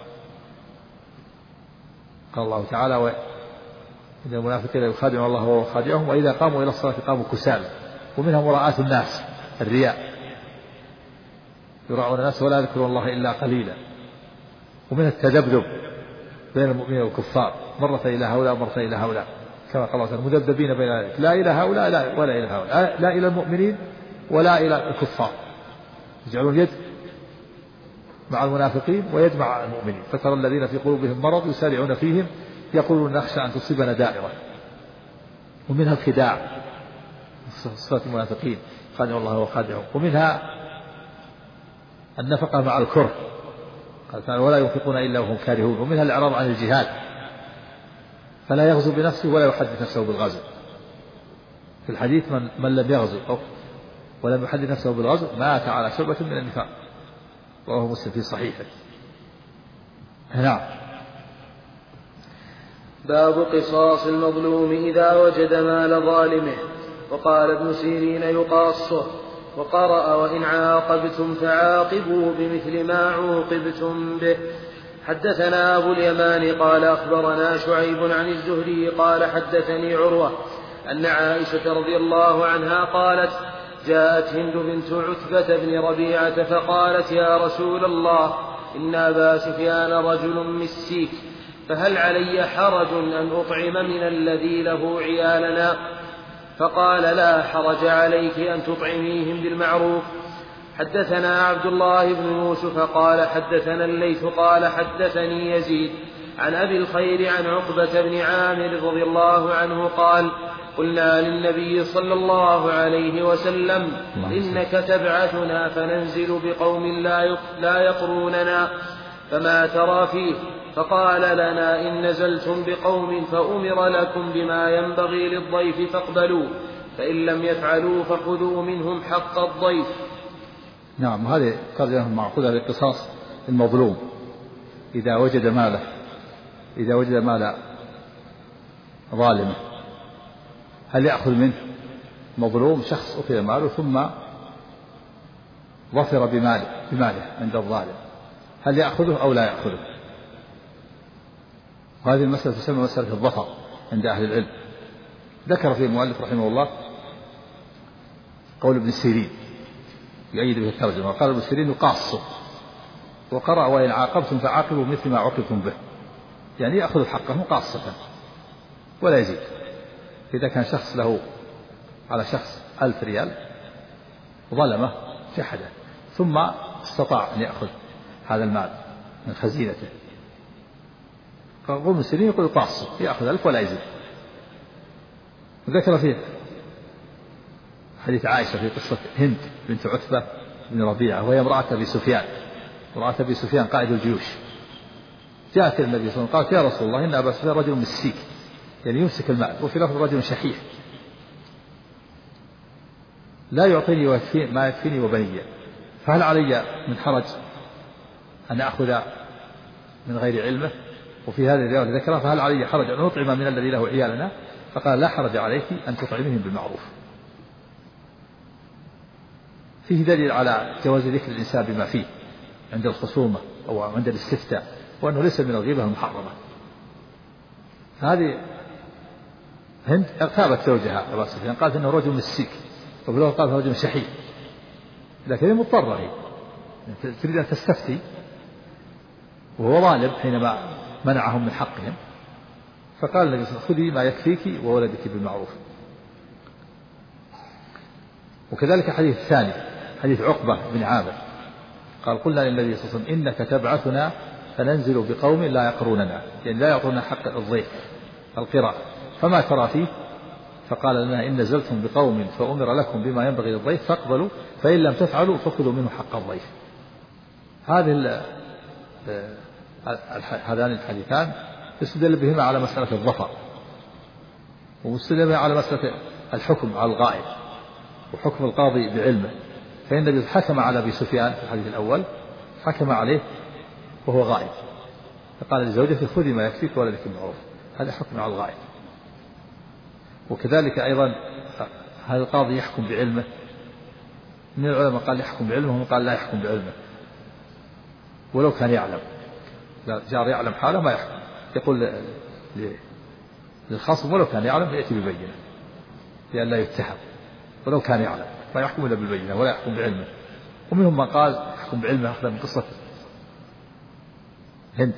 قال الله تعالى: إن المنافقين يخادعون الله وهو خادعهم، وإذا قاموا إلى الصلاة قاموا كسالى. ومنها مراءة الناس، الرياء، يراعون الناس ولا يذكرون الله إلا قليلا. ومنها التذبذب بين المؤمنين والكفار، مرة إلى هؤلاء مرة إلى هؤلاء، كما قال الله تعالى: مذبذبين بين ذلك، لا إلى هؤلاء ولا إلى هؤلاء، لا إلى المؤمنين ولا إلى الكفار. يجعلون يد مع المنافقين ويد مع المؤمنين، فترى الذين في قلوبهم مرض يسارعون فيهم يقولون نخشى أن تصيبنا دائرة. ومنها الخداع، صفات المنافقين، خادع الله وخادعهم. ومنها النفقة مع الكره، قال تعالى: ولا ينفقون إلا وهم كارهون. ومنها الإعراض عن الجهاد، فلا يغزو بنفسه ولا يحدث نفسه بالغزو. في الحديث من لم يغزو ولم يحدث نفسه بالغزو مات على شعبة من النفاق، رواه مسلم في صحيحه. نعم. باب قصاص المظلوم إذا وجد مال ظالمه. وقال ابن سيرين يقاصه. وقرأ وإن عاقبتم فعاقبوا بمثل ما عوقبتم به. حدثنا أبو اليمان قال أخبرنا شعيب عن الزهري قال حدثني عروة أن عائشة رضي الله عنها قالت جاءت هند بنت عتبة بن ربيعة فقالت يا رسول الله إن أبا سفيان رجل مسيك فهل علي حرج أن أطعم من الذي له عيالنا؟ فقال لا حرج عليك أن تطعميهم بالمعروف. حدثنا عبد الله بن يوسف قال حدثنا الليث قال حدثني يزيد عن أبي الخير عن عقبة بن عامر رضي الله عنه قال قلنا للنبي صلى الله عليه وسلم إنك تبعثنا فننزل بقوم لا يقروننا فما ترى فيه؟ فقال لنا إن نزلتم بقوم فأمر لكم بما ينبغي للضيف فاقبلوا فإن لم يفعلوا فخذوا منهم حق الضيف. نعم. هذه ترجمة معقولة للقصاص المظلوم إذا وجد مال ظالمه. هل يأخذ منه؟ مظلوم شخص أخذ ماله ثم ظفر بماله عند الظالم، هل يأخذه أو لا يأخذه؟ وهذه المسألة تسمى مسألة الظفر عند أهل العلم. ذكر فيه المؤلف رحمه الله قول ابن سيرين يؤيد به الترجمة. وقال ابن سيرين يقاصه. وقرأ وإن عاقبتم فعاقبوا مثل ما عوقبتم به، يعني يأخذ حقه قاصة ولا يزيد. إذا كان شخص له على شخص 1000 ريال ظلمه جحده ثم استطاع أن يأخذ هذا المال من خزينته، فقول ابن سيرين يقول قاصه يأخذ 1000 ولا يزيد. وذكر فيه حديث عائشة في قصة هند بنت عتبة بن ربيعة وهي امرأة أبي سفيان قائد الجيوش. جاءت النبي صلى الله عليه وسلم قالت يا رسول الله إن أبا سفيان رجل مسيك، يعني يمسك المال، وفي لفظ رجل شحيح لا يعطيني ما يكفيني وبني، فهل علي من حرج أن أخذ من غير علمه؟ وفي هذه الرواية ذكرها فهل علي حرج أن أطعم من الذي له عيالنا؟ فقال لا حرج عليك أن تطعمهم بالمعروف. فيه دليل على جواز ذكر الإنسان بما فيه عند الخصومة أو عند الاستفتاء، وأنه ليس من الغيبة المحرمة. هذه هند اغتابت زوجها أبا سفيان قالت إنه رجل مسيك، وفي الأول قالت رجل شحيح، لكن هي مضطرة، هي تريد أن تستفتي وهو ظالم حينما منعهم من حقهم. فقال النبي صلى الله عليه وسلم خذي ما يكفيك وولدك بالمعروف. وكذلك حديث الثاني حديث عقبة بن عامر قال قلنا للنبي صلى الله عليه وسلم إنك تبعثنا فننزل بقوم لا يقروننا، يعني لا يعطونا حق الضيف القراء، فما ترى فيه؟ فقال لنا إن نزلتم بقوم فأمر لكم بما ينبغي للضيف فاقبلوا فإن لم تفعلوا فخذوا منه حق الضيف. هذان الحديثان يستدل بهما على مسألة الظفر، ويستدل بهما على مسألة الحكم على الغائب وحكم القاضي بعلمه. فإن النبي حكم على أبي سفيان في الحديث الأول، حكم عليه وهو غائب، فقال لزوجته خذي ما يكفيك ولدك بالمعروف، هذا حكم على الغائب. وكذلك أيضا هذا القاضي يحكم بعلمه، من العلماء قال يحكم بعلمه ومن قال لا يحكم بعلمه ولو كان يعلم، جار يعلم حاله ما يحكم، يقول للخصم ولو كان يعلم يأتي ببينة لئلا يتهم، ولو كان يعلم ما يحكم إلا بالبينة ولا يحكم بعلمه. ومنهم من قال يحكم بعلمه أخذا من قصة هند.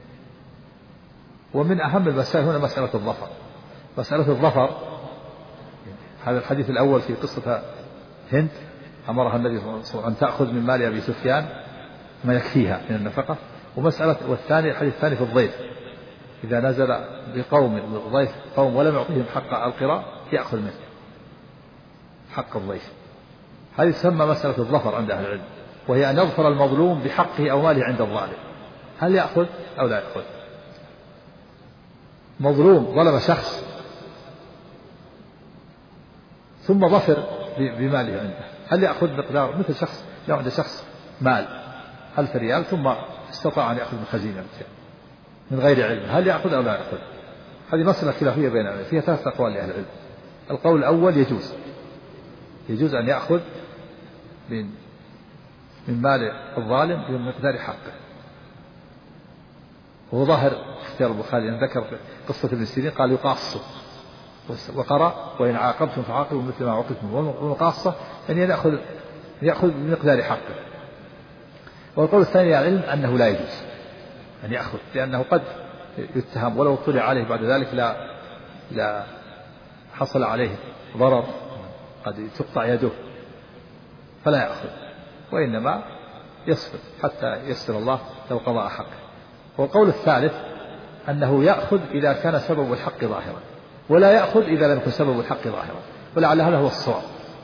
ومن أهم المسائل هنا مسألة الظفر. مسألة الظفر هذا الحديث الأول في قصة هند أمرها النبي صلى الله عليه وسلم أن تأخذ من مال أبي سفيان ما يكفيها من النفقة. والثاني الحديث الثاني في الضيف إذا نزل بقوم ضيف قوم ولم يعطيهم حق القراء يأخذ منه حق الضيف. هذه تسمى مسألة الظفر عند أهل العلم، وهي أن يظفر المظلوم بحقه أو ماله عند الظالم، هل يأخذ أو لا يأخذ. مظلوم ظلم شخص ثم ظفر بماله عنده، هل يأخذ مقدار مثل شخص لو عنده شخص مال 1000 ريال ثم استطاع أن يأخذ من خزينة من غير علم، هل يأخذ أو لا يأخذ؟ هذه مسألة خلافية بين العلماء، فيها 3 أقوال لأهل العلم. القول الأول يجوز أن يأخذ من مال الظالم بمقدار حقه، وهو ظاهر اختيار البخاري أن ذكر قصة ابن سيرين قال يقاص، وقرأ وإن عاقبتم فعاقبوا مثل ما عوقبتم، والمقاصة أن يأخذ بمقدار حقه. والقول الثاني للعلم أنه لا يجوز أن يأخذ، لأنه قد يتهم ولو اطلع عليه بعد ذلك لا حصل عليه ضرر، قد تقطع يده فلا يأخذ، وإنما يصبر حتى يسر الله لو قضاء حقه. والقول الثالث أنه يأخذ إذا كان سبب الحق ظاهرا، ولا يأخذ إذا لم يكن سبب الحق ظاهرا، ولعل هذا هو الصواب.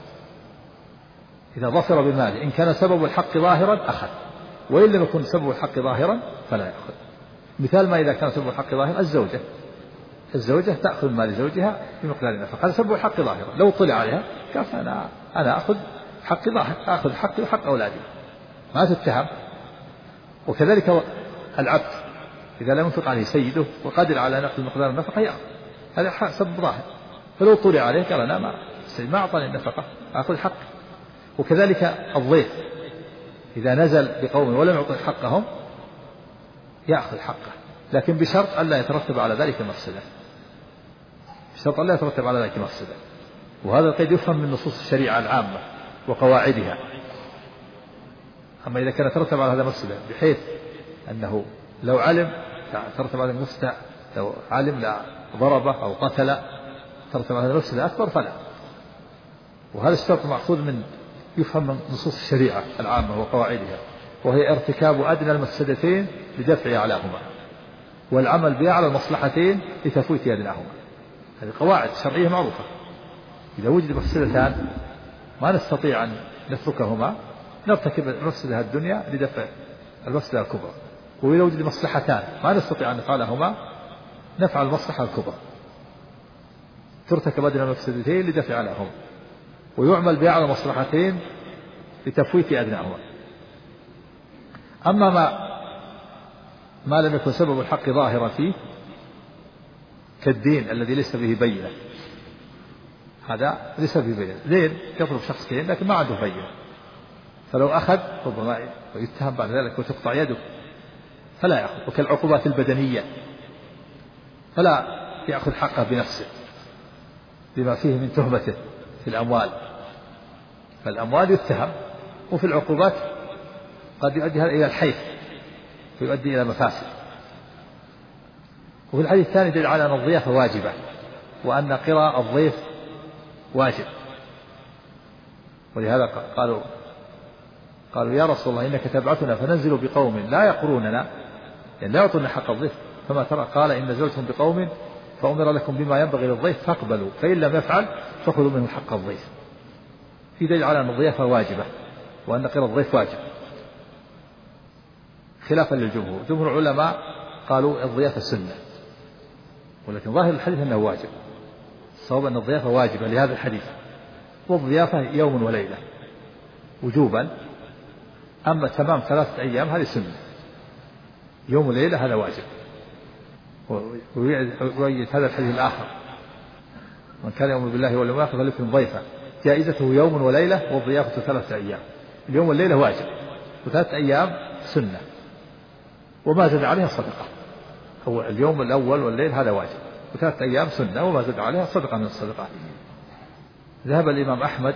إذا ظفر بالمال إن كان سبب الحق ظاهرا أخذ، وإن لم يكن سبب الحق ظاهرا فلا يأخذ. مثال ما إذا كان سبب الحق ظاهرا الزوجة تأخذ مال زوجها بمقدار النفقة، هذا سبب الحق ظاهرا، لو طلع عليها قالت أنا أخذ حقي ظاهر، أخذ حقي وحق أولادي، ما تتهم. وكذلك العبد إذا لم ينفق عليه سيده وقادر على أن يأخذ مقدار النفقة يأخذ، هذا سبب ظاهر، فلو طلع عليه قال أنا ما أعطاني النفقة أخذ حقي. وكذلك الضيف إذا نزل بقوم ولم يعطوا حقهم يأخذ حقه، لكن بشرط ألا يترتب على ذلك مفسدة، وهذا القيد يفهم من نصوص الشريعة العامة وقواعدها. أما إذا كان ترتب على هذا مفسدة بحيث أنه لو علم ترتب على المفسدة، لو علم لا ضربه أو قتل ترتب على هذا مفسدة أكبر فلا. وهذا الشرط مأخوذ من يفهم من نصوص الشريعة العامة وقواعدها، وهي ارتكاب أدنى المفسدتين لدفع أعلاهما، والعمل بأعلى المصلحتين لتفويت أدناهما. هذه قواعد شرعية معروفة. إذا وجد مفسدتان ما نستطيع أن نتركهما نرتكب المفسدة الدنيا لدفع المفسدة الكبرى، وإذا وجد مصلحتان ما نستطيع أن نفعلهما نفعل المصلحة الكبرى، ترتكب أدنى المفسدتين لدفع أعلاهما، ويعمل بأعلى المصلحتين لتفويت أدناهما. أما ما لم يكن سبب الحق ظاهرا فيه كالدين الذي ليس به بينة، هذا ليس به بينة، زين يطلب شخص دين لكن ما عنده بينة، فلو أخذ ربما يتهم بعد ذلك وتقطع يده فلا يأخذ. وكالعقوبات البدنية فلا يأخذ حقه بنفسه لما فيه من تهمته في الأموال، فالأموال يتهم، وفي العقوبات قد يؤدي هذا إلى الحيف ويؤدي إلى مفاسد. وفي الحديث الثاني دل على أن الضيافة واجبة، وأن قراء الضيف واجب، ولهذا قالوا يا رسول الله إنك تبعثنا فننزل بقوم لا يقروننا، يعني لا يعطون حق الضيف، فما ترى؟ قال إن نزلتم بقوم فأمر لكم بما ينبغي للضيف فاقبلوا، فإن لم يفعل فخذوا منه حق الضيف. في دليل على أن الضيافة واجبة، وأن قراء الضيف واجب، خلافا للجمهور. جمهور العلماء قالوا الضيافة سنة، ولكن ظاهر الحديث أنه واجب. الصواب أن الضيافة واجبة لهذا الحديث، والضيافة يوم وليلة وجوبا، أما تمام 3 أيام هذه سنة، يوم وليلة هذا واجب. ويؤيد هذا الحديث الآخر من كان يؤمن بالله واليوم الآخر فليكرم ضيفه، جائزته يوم وليلة والضيافة 3 أيام. اليوم والليلة واجب، و3 أيام سنة، وما زاد عليها صدقة. هو اليوم الأول والليل هذا واجب، و3 أيام سنة، وما زاد عليها صدقة من الصدقات. ذهب الإمام أحمد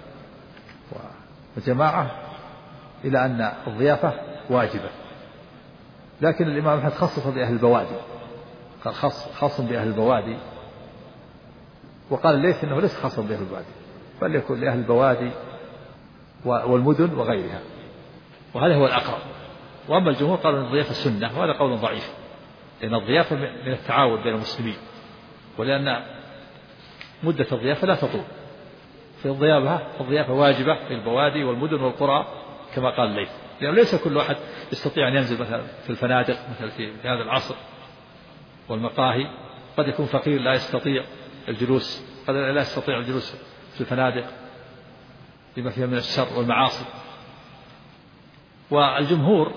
وجماعة إلى أن الضيافة واجبة، لكن الإمام أحمد خصص بأهل البوادي، قال خاص بأهل البوادي، وقال ليس إنه ليس خاصا بأهل البوادي بل يكون لأهل البوادي والمدن وغيرها، وهذا هو الأقرب. وأما الجمهور قالوا أن الضيافة سنة، وهذا قول ضعيف، لأن الضيافة من التعاون بين المسلمين، ولأن مدة الضيافة لا تطول، في الضيافة واجبة في البوادي والمدن والقرى كما قال الليث، لأنه ليس كل واحد يستطيع أن ينزل مثلا في الفنادق مثل في هذا العصر والمقاهي قد يكون فقير لا يستطيع الجلوس، قد لا يستطيع الجلوس في الفنادق لما فيها من الشر والمعاصي. والجمهور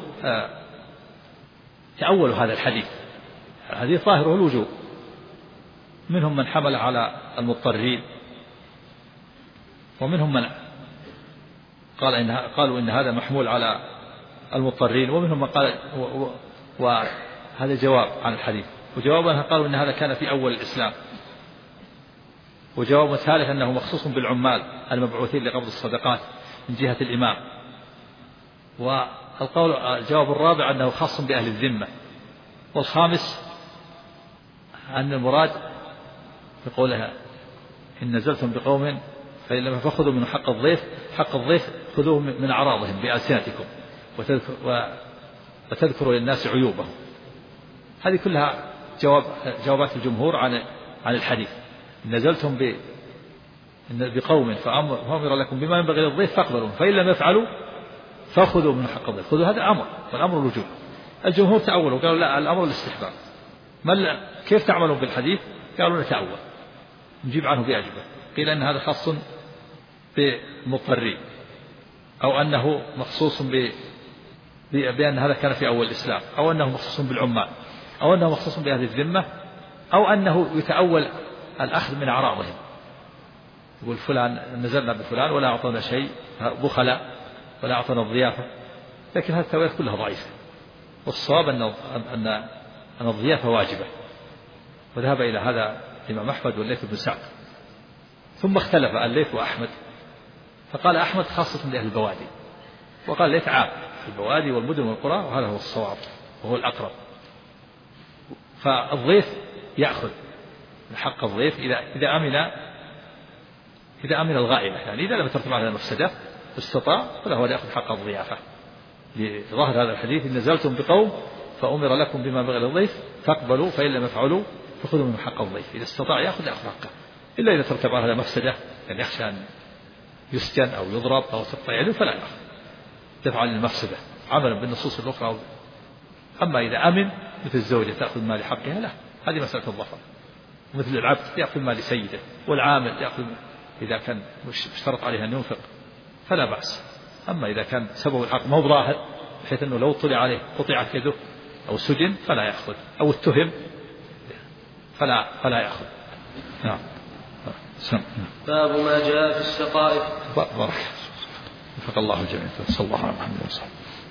تأولوا هذا الحديث ظاهره الوجوب، منهم من حمل على المضطرين، ومنهم من قالوا إن هذا محمول على المضطرين، ومنهم من قال وهذا جواب عن الحديث. وجواب أنها قالوا إن هذا كان في أول الإسلام. وجواب ثالث أنه مخصوص بالعمال المبعوثين لقبض الصدقات من جهة الإمام. الجواب الرابع أنه خاص بأهل الذمة. والخامس أن المراد بقولها إن نزلتم بقوم فإن لم فخذوا من حق الضيف خذوه من أعراضهم بألسنتكم وتذكروا للناس عيوبهم. هذه كلها جوابات الجمهور عن الحديث. نزلتم بقوم فأمر لكم بما ينبغي للضيف فاقبلوا، فإن لم يفعلوا فخذوا من حق الضيف. خذوا هذا أمر، والأمر الوجوب. الجمهور تأولوا قالوا لا، الأمر الاستحباب. كيف تعملون بالحديث؟ قالوا نتأول نجيب عنه بأجوبة. قيل أن هذا خاص بالمضطرين، أو أنه مخصوص بأن هذا كان في أول الإسلام، أو أنه مخصوص بالعمال، أو أنه مخصوص بأهل الذمة، أو أنه يتأول الأخذ من أعراضهم. يقول فلان نزلنا بفلان ولا أعطونا شيء، بخلاء ولا أعطونا الضيافة. لكن هذه التأويلات كلها ضعيفة، والصواب أن الضيافة واجبة. وذهب إلى هذا الإمام أحمد والليث بن سعد. ثم اختلف الليث وأحمد، فقال أحمد خاصة لأهل البوادي، وقال الليث عام في البوادي والمدن والقرى، وهذا هو الصواب وهو الأقرب. فالضيف يأخذ حق الضيف إذا أمن الغائبة، يعني إذا لم يترتب على المفسدة استطاع فله أن يأخذ حق الضيافة. لظاهر هذا الحديث إن نزلتم بقوم فأمر لكم بما بغي للضيف فاقبلوا، فإن لم يفعلوا فخذوا من حق الضيف. إذا استطاع يأخذ حقه، إلا إذا ترتب على مفسدة، يعني يخشى أن يسجن أو يضرب أو تقطع يده فلا يأخذ دفعا للمفسدة عملا بالنصوص الأخرى. أما إذا أمن مثل الزوجة تأخذ مال حقها، لا، هذه مسألة الظفر. مثل العبد يأخذ مال سيده، والعامل يأخذ إذا كان اشترط عليه أن ينفق فلا بأس. أما إذا كان سبب الحق ما هو ظاهر بحيث أنه لو طلع عليه قطعت يده أو سجن فلا يأخذ، أو اتهم فلا يأخذ. نعم. باب ما جاء في السقائف. بارك وفق الله الجميع. صلى الله عليه وسلم.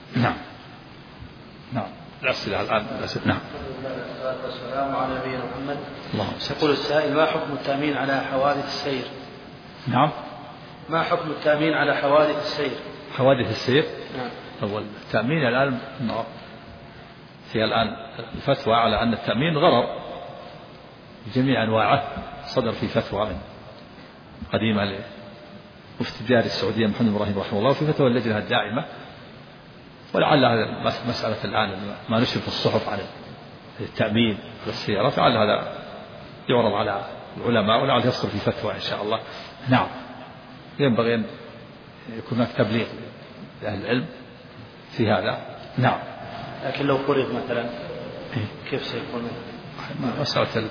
نعم. الأسئلة الآن. نعم. والسلام على نبينا محمد. اللهم يقول السائل: ما حكم التأمين على حوادث السير؟ نعم. ما حكم التأمين على حوادث السير؟ حوادث السير. نعم. أول التأمين الآن في الفتوى على أن التأمين غرر بجميع أنواعه. صدر في فتوى من قديمة لمفتي الدار السعودية محمد بن إبراهيم رحمه الله، في فتوى اللجنة الدائمة. ولعل هذا مسألة الآن ما نشر في الصحف عن التأمين على السيارة، فعل هذا يعرض على العلماء ولعل يصدر في فتوى إن شاء الله. نعم. ينبغي أن يكون هناك تبليغ لأهل العلم في هذا. نعم. لكن لو فرض مثلا كيف سيكون؟ مسألة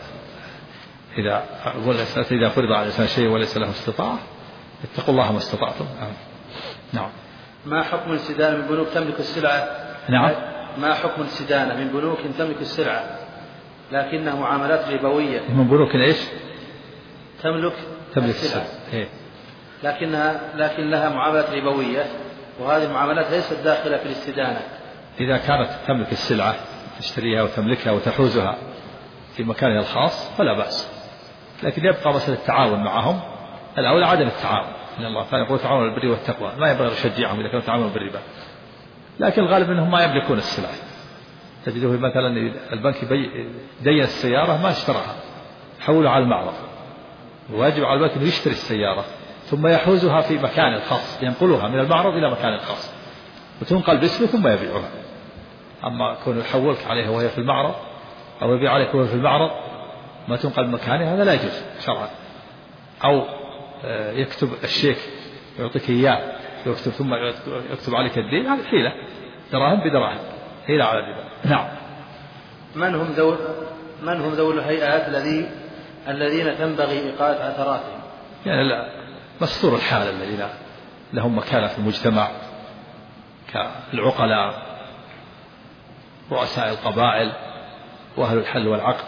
إذا فرض على الإنسان شيء وليس له استطاعة اتقوا الله ما استطعتم. نعم. ما حكم الاستدانة من بنوك تملك السلعة؟ نعم. ما حكم الاستدانة من بنوك تملك السلعة لكنها معاملات ربوية؟ من بنوك ايش؟ تملك السلعة إيه؟ لكن لها معاملات ربوية، وهذه المعاملات ليست داخلة في الاستدانة. إذا كانت تملك السلعة تشتريها وتملكها وتحوزها في مكانها الخاص فلا بأس، لكن يبقى مسألة التعاون معهم. الأولى عدم التعاون، إن الله تعالى يقول تعاونوا على البر والتقوى، ما ينبغي يشجعهم إذا كانوا يتعاونون بالربا. لكن الغالب أنهم ما يملكون السلعة. تجده مثلا البنك دين السيارة ما اشتراها، حولها على المعرض، وواجب على البنك أنه يشتري السيارة ثم يحوزها في مكان الخاص، ينقلها من المعرض إلى مكان الخاص وتنقل باسمه ثم يبيعها. أما كون يحولك عليها وهي في المعرض أو يبيع عليك وهي في المعرض ما تنقل مكانها، هذا لا يجوز شرعا. أو يكتب الشيك يعطيك إياه يكتب ثم يكتب عليك الدين، هذا حيلة، دراهم بدراهم، حيلة على الربا. نعم. من هم من هم ذوي الهيئات الذين تنبغي إقالة عثراتهم؟ يعني لا مستور الحال الذين لهم مكانة في المجتمع كالعقلاء، رؤساء القبائل، وأهل الحل والعقد،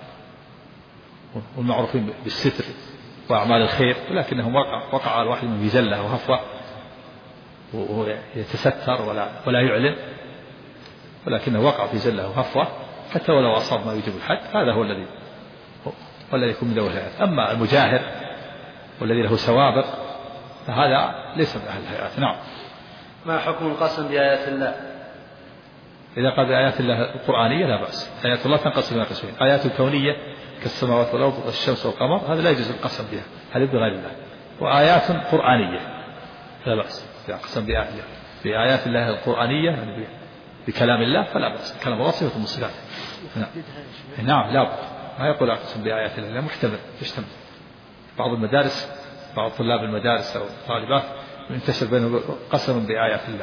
والمعروفين بالستر وأعمال الخير، ولكنهم وقع على الواحد من بزلة وهفوة وهو يتستر ولا يعلن، ولكنه وقع في زلة وهفوة حتى ولو أصاب ما يجب الحد. هذا هو الذي يكون من ذوي الهيئات. أما المجاهر والذي له سوابق فهذا ليس من أهل الهيئات. نعم. ما حكم القسم بآيات الله؟ إذا قال بآيات الله القرآنية لا بأس. آيات الله تنقسم إلى قسمين: آيات كونية كالسماوات والأرض والشمس والقمر، هذا لا يجوز القسم بها، هذا بغير الله. وآيات قرآنية لا بأس القسم بآيات الله القرآنية يعني بكلام الله فلا بأس. كلام الله صفة من صفاته. نعم لا بأس. ما يقول أقسم بآيات الله، لا محتمل يشتمل. بعض المدارس، بعض طلاب المدارس أو الطالبات ينتشر بينهم قسم بآيات الله.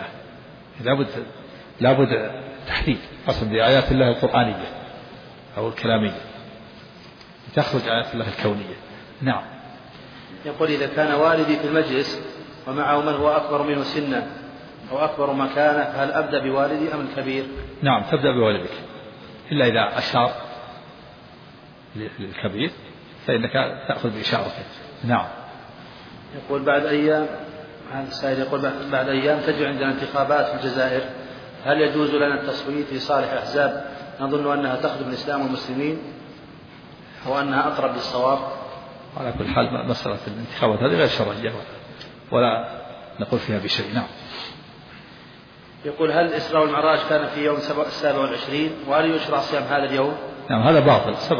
لابد تحديد قسم بآيات الله القرآنية أو الكلامية، تخرج آيات الله الكونية. نعم. يقول: إذا كان والدي في المجلس ومعه من هو أكبر منه سنا أو أكبر مكانة، هل أبدأ بوالدي أم الكبير؟ نعم تبدأ بوالدك، إلا إذا أشار للكبير فإنك تأخذ بإشارته. نعم. يقول: بعد أيام، هذا السائل يقول: بعد أيام تجري عندنا انتخابات في الجزائر، هل يجوز لنا التصويت في صالح أحزاب نظن أنها تخدم الإسلام والمسلمين أو أنها أقرب للصواب؟ على كل حال مسألة الانتخابات هذه غير شرعية ولا نقول فيها بشيء. نعم. يقول: هل الإسراء والمعراج كان في يوم 27 وهل يشرع صيام هذا اليوم؟ نعم هذا باطل، سبق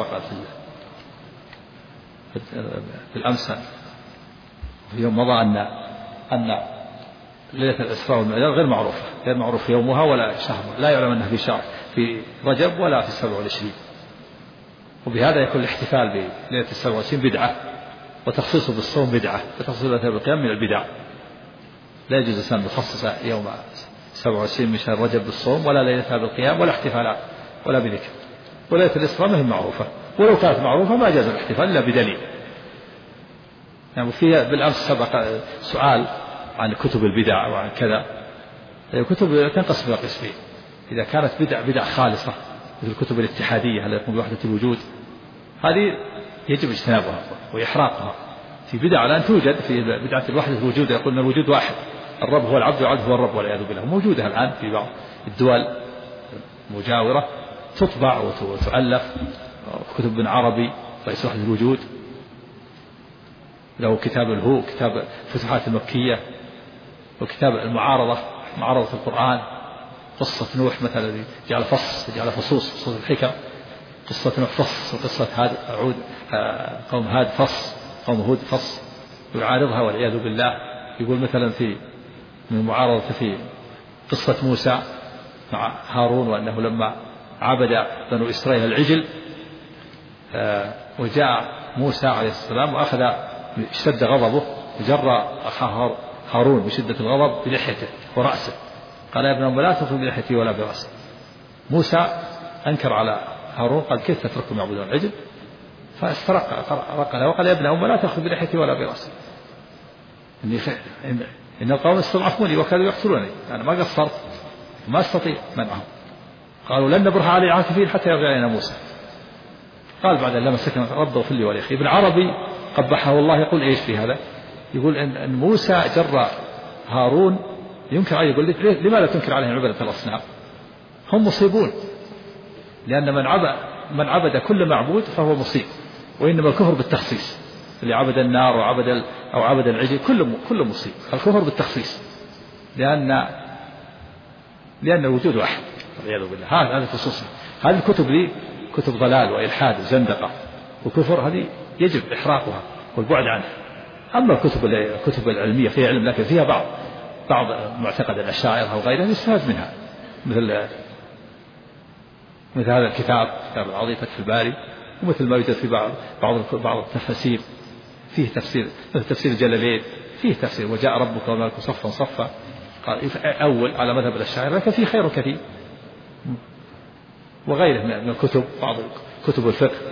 في الأمس في يوم مضى أن ليلة الإسراء والمعراج غير معروف يومها ولا شهرها، لا يعلم أنها في شهر في رجب ولا في 27. وبهذا يكون الاحتفال بليلة 27 بدعة، وتخصيصه بالصوم بدعة، وتخصيصه بالقيام من البدع. لا يجوز الإنسان يخصص يوم 27 من شهر رجب بالصوم ولا ليلتها بالقيام ولا احتفالات ولا بذكر. وليلة الإسراء ما هي معروفة، ولو كانت معروفة ما جاز الاحتفال إلا بدليل. يعني فيها بالأمس سبق سؤال عن كتب البدع وعن كذا. الكتب تنقسم إلى قسمين: إذا كانت بدع خالصة مثل الكتب الاتحادية التي تقوم بوحدة الوجود، هذه يجب اجتنابها وإحراقها. في بدع الآن توجد في بدعة الوحدة الوجود، يقول أن الوجود واحد، الرب هو العبد والعبد هو الرب والعياذ بالله، موجودة الآن في بعض الدول المجاورة، تطبع وتؤلف كتب من عربي رئيس وحدة الوجود، له كتاب الهو، كتاب الفتوحات المكية، وكتاب المعارضة، معارضة القرآن، قصة نوح مثلا جعل فصوص الحكم، قصة نوح فص، وقصة هاد قوم هاد فص، قوم هود فص، يعارضها والعياذ بالله. يقول مثلا من المعارضة في قصة موسى مع هارون، وأنه لما عبد بنو إسرائيل العجل وجاء موسى عليه السلام وأخذ اشتد غضبه وجر أخاه هارون بشدة الغضب بلحيته ورأسه، قال: يا ابن أم لا تأخذ بلحيتي ولا برأسي. موسى أنكر على هارون، قال: كيف تتركهم يعبدون العجل؟ فاسترق له وقال: يا ابن أم لا تأخذ بلحيتي ولا برأسي، إن القوم استضعفوني وكانوا يقتلونني، أنا ما قصرت ما استطيع منعهم. قالوا: لن نبرح عليه عاكفين حتى يرجع إلينا موسى. قال بعد لما سكن: رب اغفر لي ولأخي. ابن عربي قبحه الله يقول إيش في هذا؟ يقول إن موسى جر هارون ينكر عليه، يقول: لماذا تنكر عليهم عبادة الأصنام؟ هم مصيبون، لأن من عبد كل معبود فهو مصيب، وإنما الكفر بالتخصيص، اللي عبد النار أو عبد العجل كل مصيب. الكفر بالتخصيص لأن الوجود واحد والعياذ بالله. هذا خصوصا هذه الكتب لي كتب ضلال وإلحاد وزندقة وكفر، هذه يجب إحراقها والبعد عنها. أما الكتب العلمية فيها علم لكن فيها بعض معتقد الأشاعرة أو غيرها يستفاد منها، مثل هذا الكتاب العظيم فتح الباري، ومثل ما يوجد في بعض التفاسير، فيه تفسير مثل تفسير الجلالين، فيه تفسير وجاء ربك والملك صفا صفا، قال أول على مذهب الأشاعرة، لكن فيه خير كثير. وغيره من الكتب، بعض كتب الفقه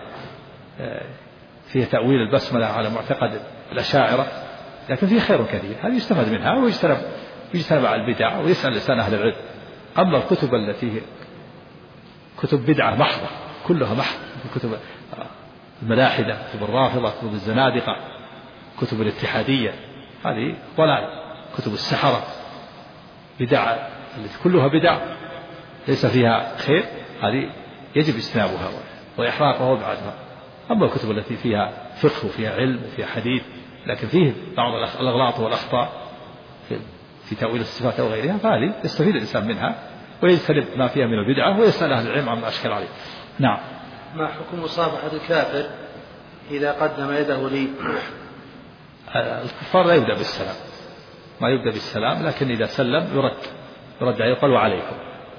فيها تأويل البسملة على معتقد الأشاعرة، لكن فيه خير كثير، هذه يستفاد منها ويجتنب على البدع ويسأل لسان أهل العلم. أما الكتب التي هي كتب بدعة محضة كلها محض، كتب الملاحدة، كتب الرافضة، كتب الزنادقة، كتب الاتحادية، هذه ضلال، كتب السحرة بدع التي كلها بدع ليس فيها خير، هذه يجب اجتنابها وإحراقها وإبعادها. أما الكتب التي فيها فقه وفيها علم وفيها حديث لكن فيه بعض الأغلاط والأخطاء في تأويل الصفات أو غيرها، فهذه يستفيد الإنسان منها ويجتنب ما فيها من البدعة ويسأل أهل العلم عما أشكل عليه. نعم. ما حكم مصافحة الكافر إذا قدم يده لي؟ الكفار لا يبدأ بالسلام، ما يبدأ بالسلام، لكن إذا سلم يرد عليه يقال وعليكم.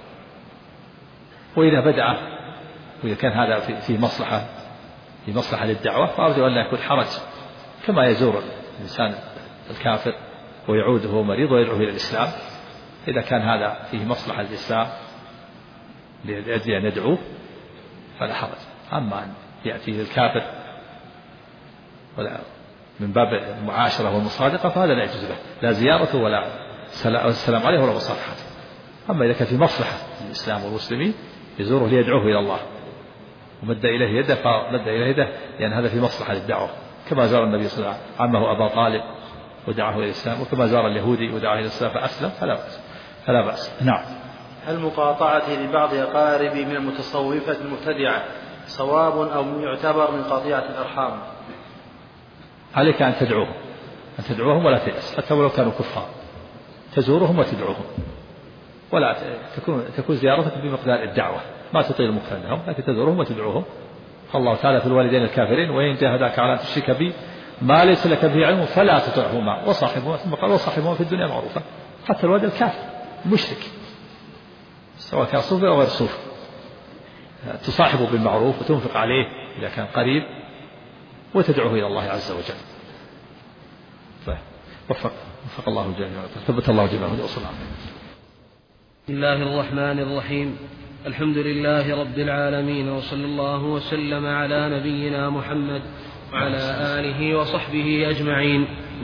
وإذا بدأ وإذا كان هذا في مصلحة للدعوة فأرجو أن لا يكون حرج، كما يزور الإنسان الكافر ويعود وهو مريض ويدعوه إلى الإسلام، إذا كان هذا فيه مصلحة للإسلام لأجل أن يدعوه فلا حرج. أما أن يأتي الكافر ولا من باب المعاشرة والمصادقة فهذا لا يجوز له، لا زيارته ولا السلام عليه ولا مصافحته. أما إذا كان في مصلحة للإسلام والمسلمين يزوره ليدعوه إلى الله ومد إليه يده فمد إليه يده، لأن هذا في مصلحة للدعوة، كما زار النبي صلى الله عليه وسلم عمه أبا طالب ودعاه إلى الإسلام، وكما زار اليهودي ودعاه إلى الإسلام فأسلم، فلا بأس. نعم. هل مقاطعتي لبعض أقاربي من المتصوفة المبتدعة صواب أو يعتبر من قطيعة الأرحام؟ عليك أن تدعوهم ولا تيأس، حتى ولو كانوا كفار تزورهم وتدعوهم، ولا تكون زيارتك بمقدار الدعوة، ما تطيل المكث لهم، لكن تزورهم وتدعوهم. الله تعالى في الوالدين الكافرين وإن جاهداك على أن تشرك بي ما ليس لك به علم فلا تطعهما وصاحبهما، ثم قال وصاحبهما في الدنيا معروفا. حتى الوالد الكافر المشرك سواء كان صوفي أو غير صوفي تصاحبه بالمعروف وتنفق عليه إذا كان قريب وتدعوه إلى الله عز وجل. وفق الله الجميع ثبت الله جميعا وصلى الله. بسم الله الرحمن الرحيم. الحمد لله رب العالمين، وصلى الله وسلم على نبينا محمد وعلى آله وصحبه أجمعين.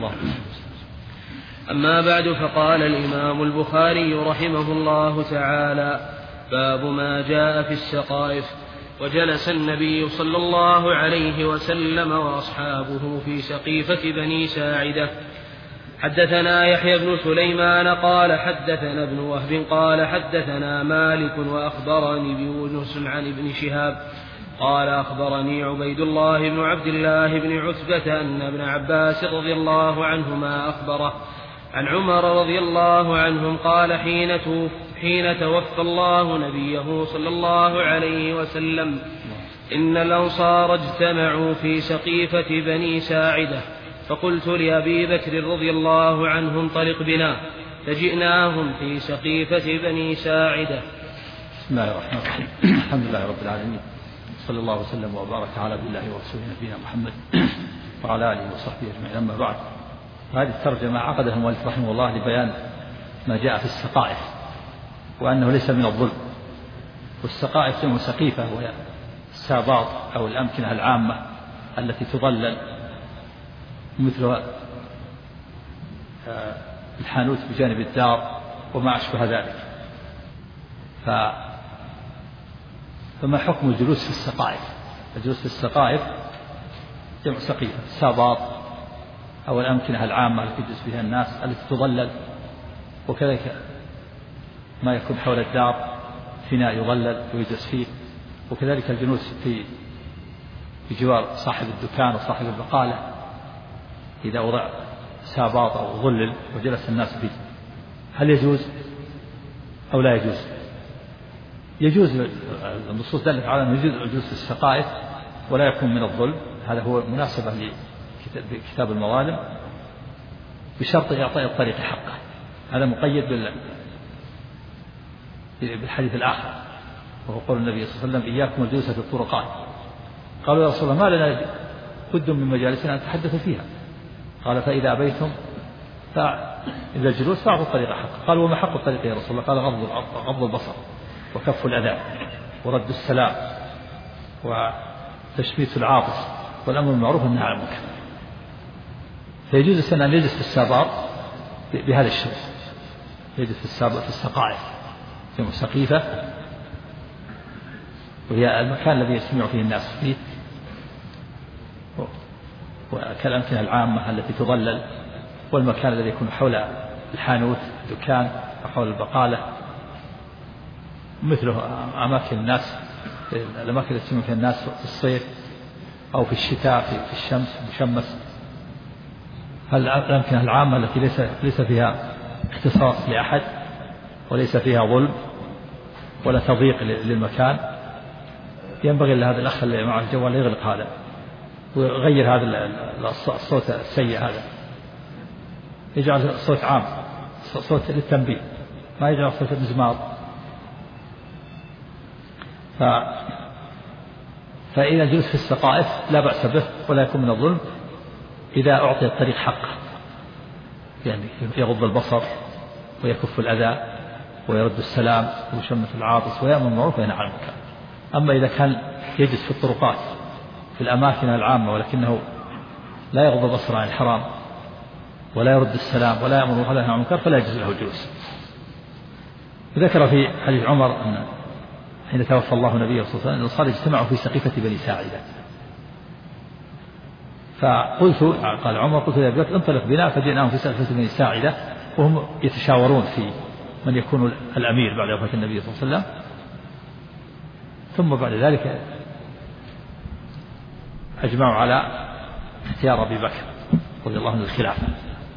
أما بعد، فقال الإمام البخاري رحمه الله تعالى: باب ما جاء في السقائف. وجلس النبي صلى الله عليه وسلم وأصحابه في سقيفة بني ساعدة. حدثنا يحيى بن سليمان قال حدثنا ابن وهب قال حدثنا مالك وأخبرني بيونس عن ابن شهاب قال أخبرني عبيد الله بن عبد الله بن عتبة أن ابن عباس رضي الله عنهما أخبره عن عمر رضي الله عنهم قال حين توفى الله نبيه صلى الله عليه وسلم: إن الأنصار اجتمعوا في سقيفة بني ساعدة، فقلت لأبي بكر رضي الله عنه: انطلق بنا، فجئناهم في سقيفة بني ساعدة. بسم الله الرحمن الرحيم. الحمد لله رب العالمين، صلى الله وسلم وبارك على عبد الله ورسوله نبينا محمد وعلى آله وصحبه أجمعين. أما بعد، هذه الترجمة عقدها المؤلف رحمه الله لبيان ما جاء في السقائف وأنه ليس من الظلم. والسقائف جمع سقيفة وهي الساباط أو الأمكنة العامة التي تظلل، مثل الحانوت بجانب الدار وما أشبه ذلك. فما حكم الجلوس في السقائف؟ الجلوس في السقائف جمع سقيفة، الساباط أو الأمكنة العامة التي يجلس بها الناس التي تظلل، وكذلك ما يكون حول الدار فناء يظلل ويجلس فيه، وكذلك الجلوس في جوار صاحب الدكان وصاحب البقالة إذا وضع ساباط أو ظلل وجلس الناس فيه، هل يجوز أو لا يجوز؟ يجوز. النصوص دلت على أنه يجوز الجلوس في السقائف ولا يكون من الظلم، هذا هو مناسبة لكتاب المظالم، بشرط إعطاء الطريق حقه. هذا مقيد بالحديث الآخر، وهو قول النبي صلى الله عليه وسلم: إياكم الجلوس في الطرقات. قالوا يا رسول الله: ما لنا بد من مجالسنا نتحدث فيها. قال: فإذا أبيتم إذا الجلوس فأعطوا الطريق حقه. قالوا: وما حق الطريق يا رسول الله؟ قال: غض البصر وكف الأذى. ورد السلام وتشميت العاطس والأمر بالمعروف والنهي عن المنكر. فيجوز الإنسان أن يجلس في السابار بهذا الشيء، يجلس في السقائف في سقيفة، وهي المكان الذي يجتمع فيه الناس فيه، وكالأمكنة العامة التي تظلل، والمكان الذي يكون حول الحانوت الدكان وحول البقالة، مثله أماكن الناس، الأماكن التي يجتمع فيها الناس في الصيف أو في الشتاء في الشمس مشمس. الأمكنة العامة التي ليس فيها اختصاص لأحد وليس فيها ظلم ولا تضييق للمكان، ينبغي لهذا الأخ اللي معه الجوال يغلق هذا ويغير هذا الصوت السيء هذا، يجعل صوت عام، صوت للتنبيه، ما يجعل صوت المزمار. فإذا جلس في السقائف لا بأس به ولا يكون من الظلم إذا أعطي الطريق حقه، يعني يغض البصر ويكف الأذى ويرد السلام ويشمت العاطس ويأمر بالمعروف وينهى عن المنكر. أما إذا كان يجلس في الطرقات في الأماكن العامة ولكنه لا يغض البصر عن الحرام ولا يرد السلام ولا يأمر بالمعروف ولا ينهى عن المنكر فلا يجوز له الجلوس. ذكر في حديث عمر أن حين توفى الله نبيه صلى الله عليه وسلم الأنصار اجتمعوا في سقيفة بني ساعدة، فقلت قال عمر قلت يا أبي بكر انطلق بنا، فجئناهم في سقيفة بني ساعدة وهم يتشاورون في من يكون الأمير بعد وفاة النبي صلى الله عليه وسلم. ثم بعد ذلك أجمعوا على اختيار أبي بكر رضي الله عنه الخلافة.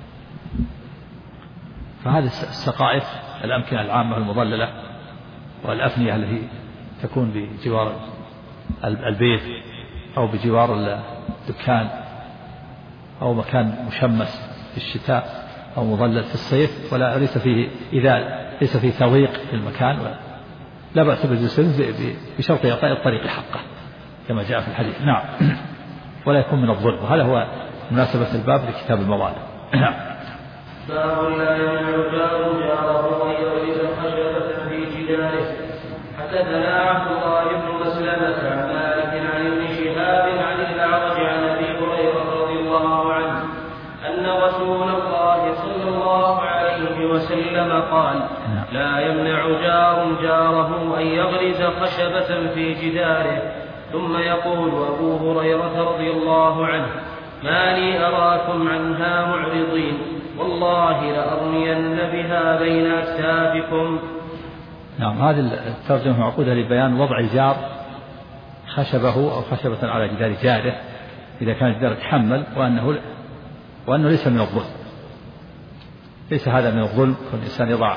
فهذه السقائف الأمكنة العامة المضللة والأفنية التي تكون بجوار البيت أو بجوار الدكان أو مكان مشمس في الشتاء أو مظلل في الصيف ولا ليس فيه إذا ليس فيه تضييق في المكان لا بأس بالجلوس بشرط إعطاء الطريق حقه كما جاء في الحديث. نعم. ولا يكون من الظلم، وهذا هو مناسبة الباب لكتاب المظالم. نعم. باب لا يمنع جار جاره أن يغرس خشبة في جداره. حدثنا عبد الله بن مسلمة عن مالك عن ابن شهاب عن الأعرج عن أبي هريرة رضي الله عنه أن رسول الله صلى الله عليه وسلم قال: لا يمنع جار جاره أن يغرز خشبة في جداره. ثم يقول أبو هريرة رضي الله عنه: ما لي أراكم عنها معرضين، والله لأرمين بها بين أكتافكم. نعم. هذه الترجمة معقودة لبيان وضع الجار خشبه أو خشبة على جدار جاره إذا كان الجدار يتحمل، وأنه ليس من الظلم، ليس هذا من الظلم والإنسان يضع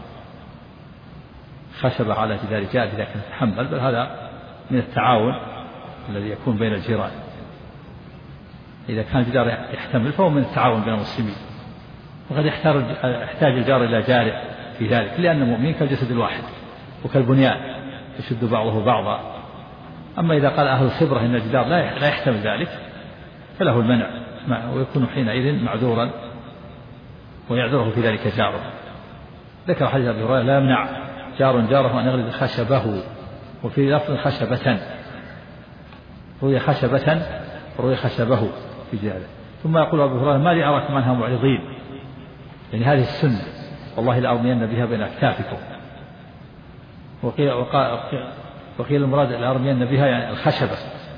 خشبة على جدار جاره إذا كان يتحمل، بل هذا من التعاون الذي يكون بين الجيران. إذا كان الجدار يحتمل فهو من التعاون بين المسلمين، وقد يحتاج الجار إلى جاره في ذلك، لأن المؤمنين كالجسد الواحد وكالبنيان يشد بعضه بعضا. أما إذا قال أهل الخبرة إن الجدار لا يحتمل ذلك فله المنع، ويكون حينئذ معذورا ويعذره في ذلك جاره. ذكر حديث أبي هريرة: لا يمنع جار جاره أن يغرز خشبه، وفي لفظ خشبة، روي خشبة وروي خشبه في جداره. ثم يقول أبو هريرة: ما لي أراكم عنها معرضين، يعني هذه السنة، والله لأرمين بها بين أكتافكم. وقيل المراد لأرمين بها يعني الخشبة.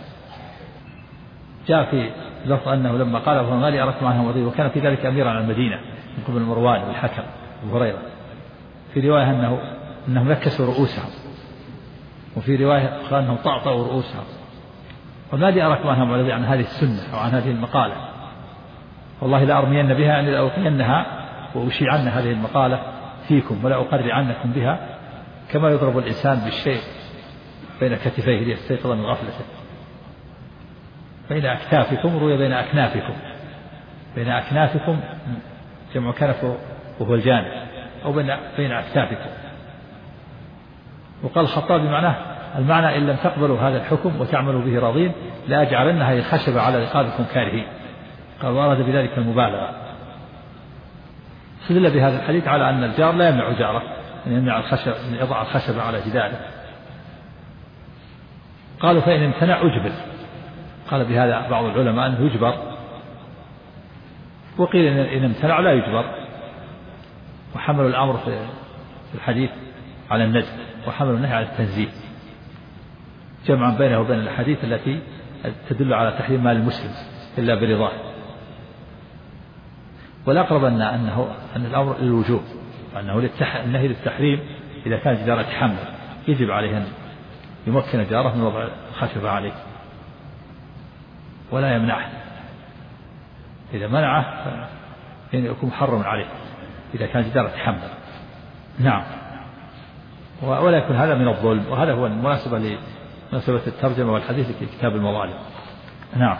جاء في لفظ أنه لما قال ما لي أراكم عنها معرضين، وكان في ذلك أميرا على المدينة من قبل مروان والحكم أبو هريرة. في رواية أنهم نكسوا رؤوسهم، وفي رواية أخرى أنهم طأطأوا رؤوسهم. وما لي أراكم عنها معرضين عن هذه السنة أو عن هذه المقالة، والله لأرمين بها يعني لأوقينها وأشيعن هذه المقالة فيكم ولا أقرعنكم بها، كما يضرب الإنسان بالشيء بين كتفيه ليستيقظ من غفلته. بين أكتافكم روي بين أكنافكم، بين أكنافكم جمع كنف وهو الجانب، أو بين أكتافكم. وقال الخطابي معناه المعنى: إن لم تقبلوا هذا الحكم وتعملوا به راضين لأجعلن هذه الخشبة على رقابكم كارهين. قال: وأراد بذلك المبالغة. استدل بهذا الحديث على أن الجار لا يمنع جاره أن يمنع الخشب، أن يضع الخشبة على جداره، قالوا فإن امتنع أجبر. قال بهذا بعض العلماء أنه يجبر، وقيل إن امتنع لا يجبر، وحملوا الأمر في الحديث على الندب، وحملوا النهي على التنزيه، جمعا بينه وبين الحديث التي تدل على تحريم مال المسلم إلا برضاه. والأقرب أن الأمر للوجوب، وأنه النهي للتحريم إذا كان جدار يتحمل يجب عليه أن يمكن جاره من وضع الخشبة عليه ولا يمنعه، إذا منعه فإن يكون محرم عليه إذا كان جدار يتحمل. نعم. ولا يكون هذا من الظلم، وهذا هو المناسبة لمناسبة الترجمة والحديث في كتاب المظالم. نعم.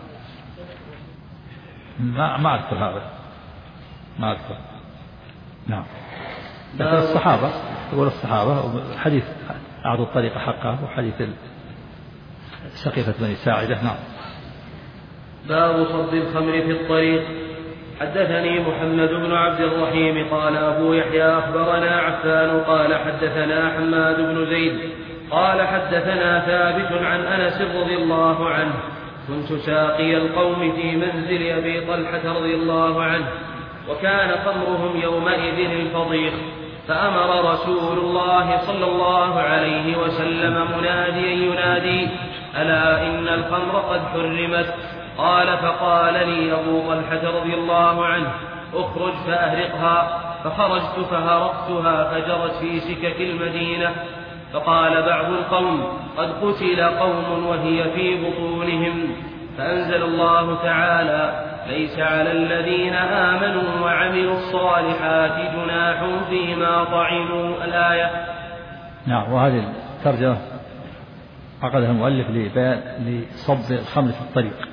ما أذكر هذا، ما أذكر. نعم. لكن الصحابة يقول الصحابة حديث أعطوا الطريق حقه، وحديث سقيفة بني ساعدة. نعم. باب صب الخمر في الطريق. حدثني محمد بن عبد الرحيم قال أبو يحيى أخبرنا عفان قال حدثنا حماد بن زيد قال حدثنا ثابت عن أنس رضي الله عنه كنت ساقي القوم في منزل أبي طلحة رضي الله عنه وكان خمرهم يومئذ الفضيخ، فأمر رسول الله صلى الله عليه وسلم مناديا ينادي: ألا إن الخمر قد حرمت. قال: فقال لي أبو طلحة رضي الله عنه: اخرج فأهرقها. فخرجت فهرقتها فجرت في سكك المدينة. فقال بعض القوم: قد قتل قوم وهي في بطونهم. فأنزل الله تعالى: ليس على الذين آمنوا وعملوا الصالحات جناح فيما طعموا. الآية. نعم. وهذه الترجمة عقدها المؤلف لصب الخمر في الطريق،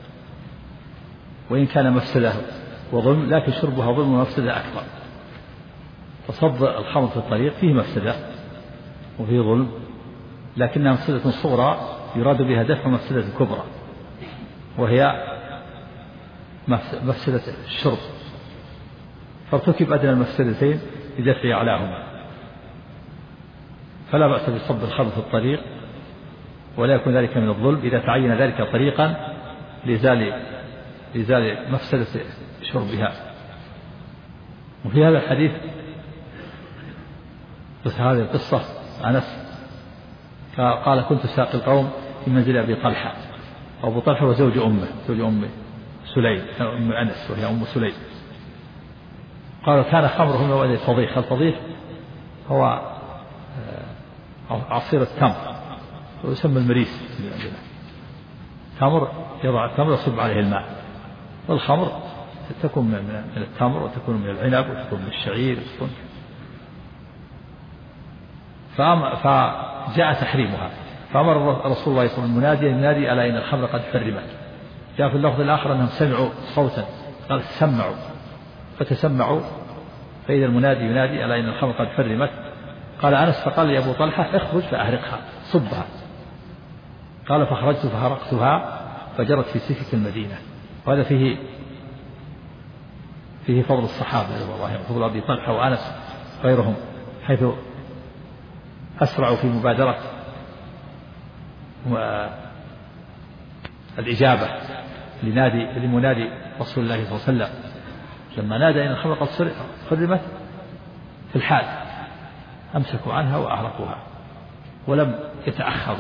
وإن كان مفسدة وظلم، لكن شربها ظلم ومفسدة أكبر. فصب الخمر في الطريق فيه مفسدة وفيه ظلم، لكنها مفسدة صغرى يراد بها دفع مفسدة كبرى، وهي مفسدة الشرب، فارتكب أدنى المفسدتين لدفع أعلاهما. فلا بأس بصب الخمر في الطريق، ولا يكون ذلك من الظلم إذا تعين ذلك طريقا لإزالة مفسدة شربها. وفي هذا الحديث بس هذه القصة أنس قال: كنت ساقي القوم في منزل أبي طلحة. أبو طلحة وزوج أمه سليم، أم أنس وهي أم سليم. قالوا: كان خمرهم يومئذ الفضيخ. الفضيخ هو عصير التمر، ويسمى المريس عندنا. تمر، يضع التمر ويصب عليه الماء، والخمر تكون من التمر، وتكون من العنب، وتكون من الشعير. فجاء تحريمها، فأمر رسول الله صلى الله عليه وسلم مناديا ينادي: ألا إن الخمر قد حرمت. جاء في اللفظ الآخر أنهم سمعوا صوتا، قال: سمعوا، فتسمعوا، فإذا المنادي ينادي: ألا إن الخمر قد حرمت. قال أنس: فقال لي أبو طلحة: اخرج فأهرقها، صبها. قال: فخرجت فهرقتها فجرت في سكك المدينة. وهذا فيه فضل الصحابة رضي الله عنهم، فضل أبي طلحة وأنس غيرهم، حيث أسرعوا في مبادرة الإجابة لمنادي رسول الله صلى الله عليه وسلم لما نادى: إن الخمر قد حرمت، في الحال أمسكوا عنها وأهرقوها ولم يتأخروا،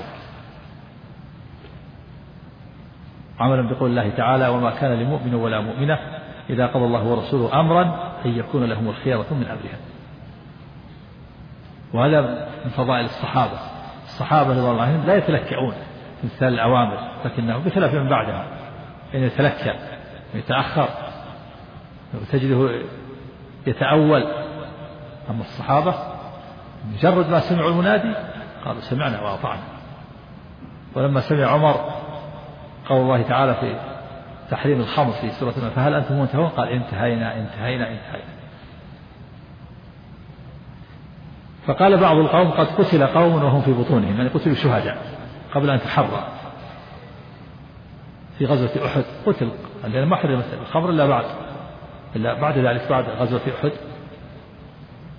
عملا بقول الله تعالى: وما كان لمؤمن ولا مؤمنة إذا قضى الله ورسوله أمرا أن يكون لهم الخيرة من أمرهم. وهذا من فضائل الصحابة رضي الله عنهم لا يتلكعون في امتثال الأوامر، لكنه بخلاف من بعدها إن يتلكع ويتأخر وتجده يتأول. أما الصحابة مجرد ما سمعوا المنادي قالوا: سمعنا وأطعنا. ولما سمع عمر قول الله تعالى في تحريم الخمر في سورة فهل أنتم منتهون؟ قال: انتهينا. فقال بعض القوم: قد قتل قوم وهم في بطونهم، يعني قتلوا شهداء قبل أن تحرم. في غزوة أحد قتل، لأن ما حرمت الخمر إلا بعد ذلك، بعد غزوة أحد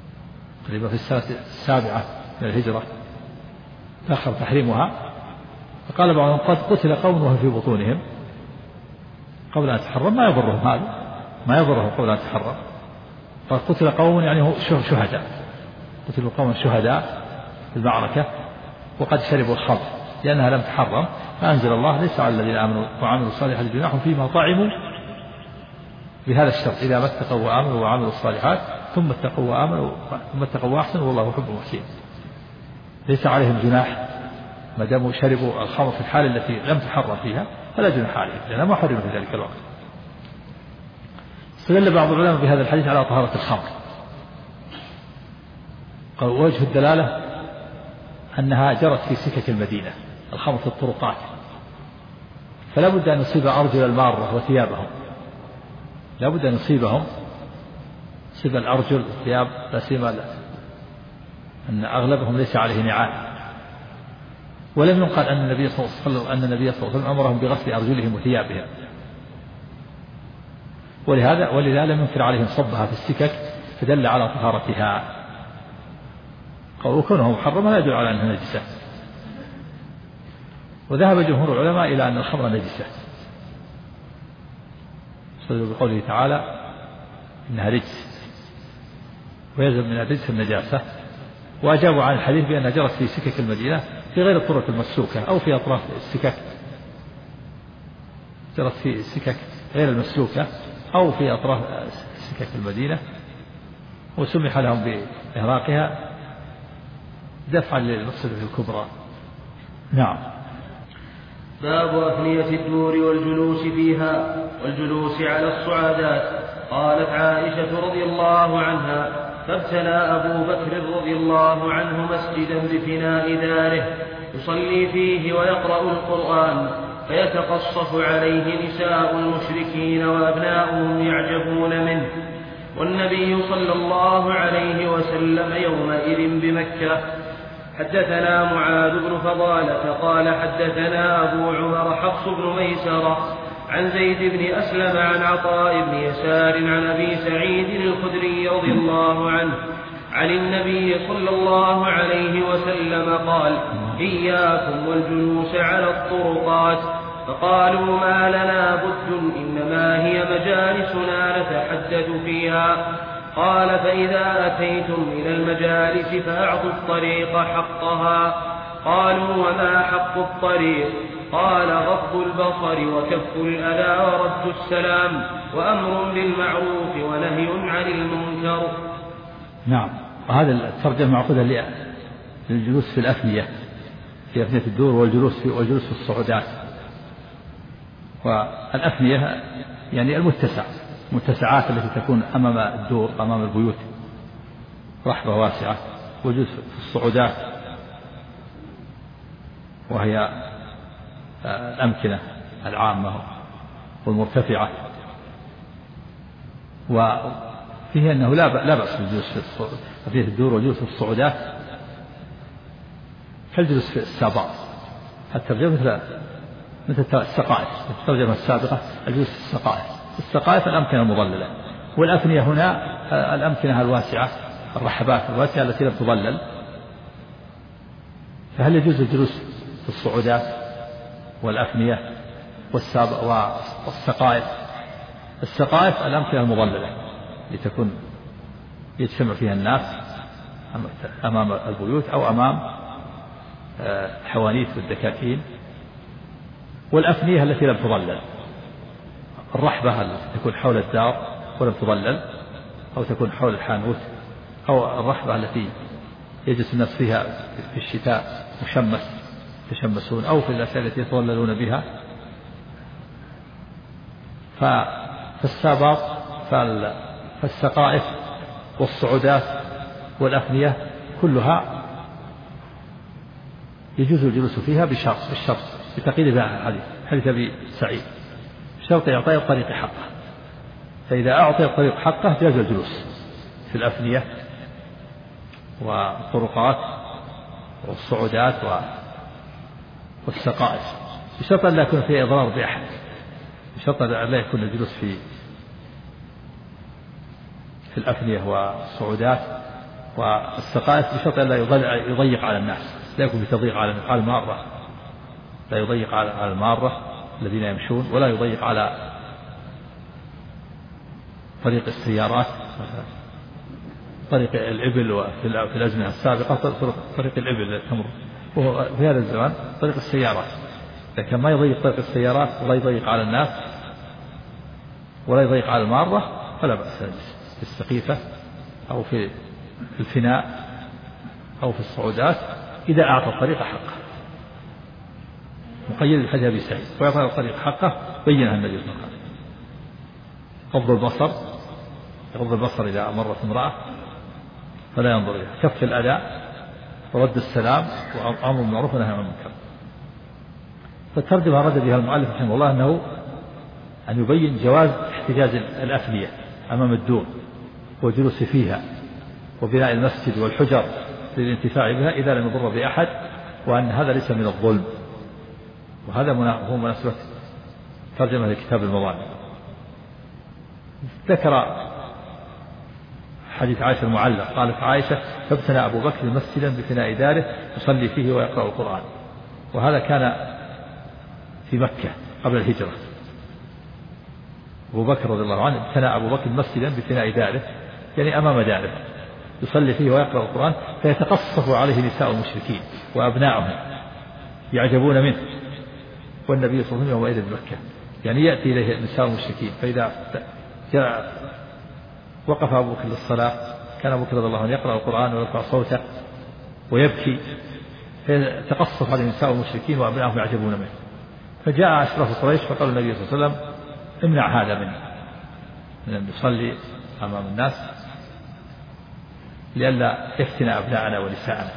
تقريبا في السنة 7 من الهجرة تأخر تحريمها. فقال بعضهم قد قتل قوم وهم في بطونهم قبل أن تحرم، ما يضرهم هذا، ما يضرهم قبل أن تحرم. قد قتل قوم يعني هو شهداء، قتلوا قوم شهداء في المعركة وقد شربوا الخمر لأنها لم تحرم، فأنزل الله ليس على الذين آمنوا وعملوا الصالحات جناح فيما طعموا بهذا الشرط إذا ما اتقوا وآمنوا وعملوا الصالحات ثم اتقوا وآمنوا ثم اتقوا وأحسنوا والله يحب المحسنين. ليس عليهم جناح ما داموا شربوا الخمر في الحال التي لم تحرم فيها، فلا جناح عليهم لأنها ما حرم في ذلك الوقت. استدل بعض العلماء بهذا الحديث على طهارة الخمر، قال وجه الدلالة أنها جرت في سكك المدينة، الخمر في الطرقات، فلا بد أن نصيب أرجل المارة وثيابهم، لا بد أن نصيبهم، نصيب الأرجل والثياب، لا سيما أن أغلبهم ليس عليه نعال. ولم ينقل أن النبي صلى الله عليه وسلم أمرهم بغسل أرجلهم وثيابهم، ولذا لم ينكر عليهم صبها في السكك فدل على طهارتها. وكونه محرما لا يدل على أنها نجسة. وذهب جمهور العلماء إلى أن الخمر نجسة، استدلوا بقوله تعالى إنها رجس ويلزم من الرجس النجاسة، وأجابوا عن الحديث بأنها جرت في سكك المدينة في غير الطرق المسلوكة أو في أطراف السكك، جرت في السكك غير المسلوكة أو في أطراف سكك المدينة، وسمح لهم بإهراقها دفعا للمفسدة الكبرى. نعم. باب أثنية الدور والجلوس فيها والجلوس على الصعادات. قالت عائشة رضي الله عنها: فابتلى أبو بكر رضي الله عنه مسجدا بفناء داره يصلي فيه ويقرأ القرآن، فيتقصف عليه نساء المشركين وأبناؤهم يعجبون منه، والنبي صلى الله عليه وسلم يومئذ بمكة. حدثنا معاذ بن فضالة قال حدثنا أبو عمر حفص بن ميسرة عن زيد بن أسلم عن عطاء بن يسار عن أبي سعيد الخدري رضي الله عنه عن النبي صلى الله عليه وسلم قال: إياكم والجلوس على الطرقات. فقالوا: ما لنا بد، إنما هي مجالسنا نتحدث فيها. قال: فإذا أتيتم إلى المجالس فأعطوا الطريق حقها. قالوا: وما حق الطريق؟ قال: غض البصر وكف الأذى ورد السلام وأمر بالمعروف ونهي عن المنكر. نعم. وهذا الترجمة معقودة للجلوس في الأفنية، في أفنية الدور والجلوس في الصعودات. والأفنية يعني المتسعات التي تكون أمام الدور، أمام البيوت، رحبة واسعة. وجلوس في الصعودات وهي الأمكنة العامة والمرتفعة، وفيه أنه لا بأس بالجلوس في الدور والجلوس في الصعودات كالجلوس في السابات. الترجمة مثل السقائف، الترجمة السابقة الجلوس في السقائف. السقائف الأمكنة المضللة، والأفنية هنا الأمكنة الواسعة، الرحبات الواسعة التي لم تضلل. فهل يجوز الجلوس في الصعودات والأفنية والسقائف؟ السقائف الأمكنة المضللة لتكون يجتمع فيها الناس أمام البيوت أو أمام الحوانيت والدكاكين. والأفنية التي لم تضلل، الرحبة التي تكون حول الدار ولم تضلل، أو تكون حول الحانوت، أو الرحبة التي يجلس الناس فيها في الشتاء يتشمسون، أو في الأشياء التي يتظللون بها. فالسابات فالسقائف والصعودات والأفنية كلها يجوز الجلوس فيها بالشرط بتقييد حديث أبي سعيد، شرط إعطاء الطريق حقه. فإذا أعطي الطريق حقه جاز الجلوس في الأفنية والطرقات والصعودات والسقائف، بشرط أن لا يكون فيه إضرار بأحد، بشرط أن لا يكون الجلوس في الأفنية والصعودات والسقائف بشرط أن لا يضيق على الناس، لا يكون في تضييق على المارة. لا يضيق على المارة الذين يمشون، ولا يضيق على طريق السيارات، طريق الإبل. وفي الأزمنة السابقة طريق الإبل التي تمر، وفي هذا الزمان طريق السيارات، لكن ما يضيق طريق السيارات ولا يضيق على الناس ولا يضيق على المارة، فلا بأس في السقيفة أو في الفناء أو في الصعودات إذا أعطى الطريق حقه، مقيد بحديث أبي سعيد. ويعطى الطريق حقه بينها النبي صلى الله عليه وسلم: غض البصر، يغض البصر إذا مرت امرأة فلا ينظر إليها، كف الأذى، ورد السلام، وأمر بالمعروف ونهي عن المنكر. فالترجمة رد بها المؤلف رحمه الله أنه أن يبين جواز احتجاز الأفنية أمام الدور والجلوس فيها وبناء المسجد والحجر للانتفاع بها إذا لم يضر بأحد، وأن هذا ليس من الظلم. وهذا هو مناسبة ترجمة لكتاب المظالم. ذكر حديث عائشة المعلق، قالت عائشة: فابتنى أبو بكر مسجدا بفناء داره يصلي فيه ويقرأ القرآن. وهذا كان في مكة قبل الهجرة. أبو بكر رضي الله عنه ابتنى أبو بكر مسجدا بفناء داره، يعني أمام داره، يصلي فيه ويقرأ القرآن، فيتقصف عليه نساء المشركين وأبناؤهم يعجبون منه، والنبي صلى الله عليه وسلم يومئذ بمكة، يعني يأتي إليه نساء المشركين، فإذا جاء وقف أبو بكر للصلاة كان أبو بكر رضي الله عنه يقرأ القرآن ويرفع صوته ويبكي، فيتقصف عليه نساء المشركين وأبناؤهم يعجبون منه. فجاء أشراف قريش فقال النبي صلى الله عليه وسلم: امنع هذا منه، من أن يصلي أمام الناس لئلا يفتن أبناءنا ونساءنا.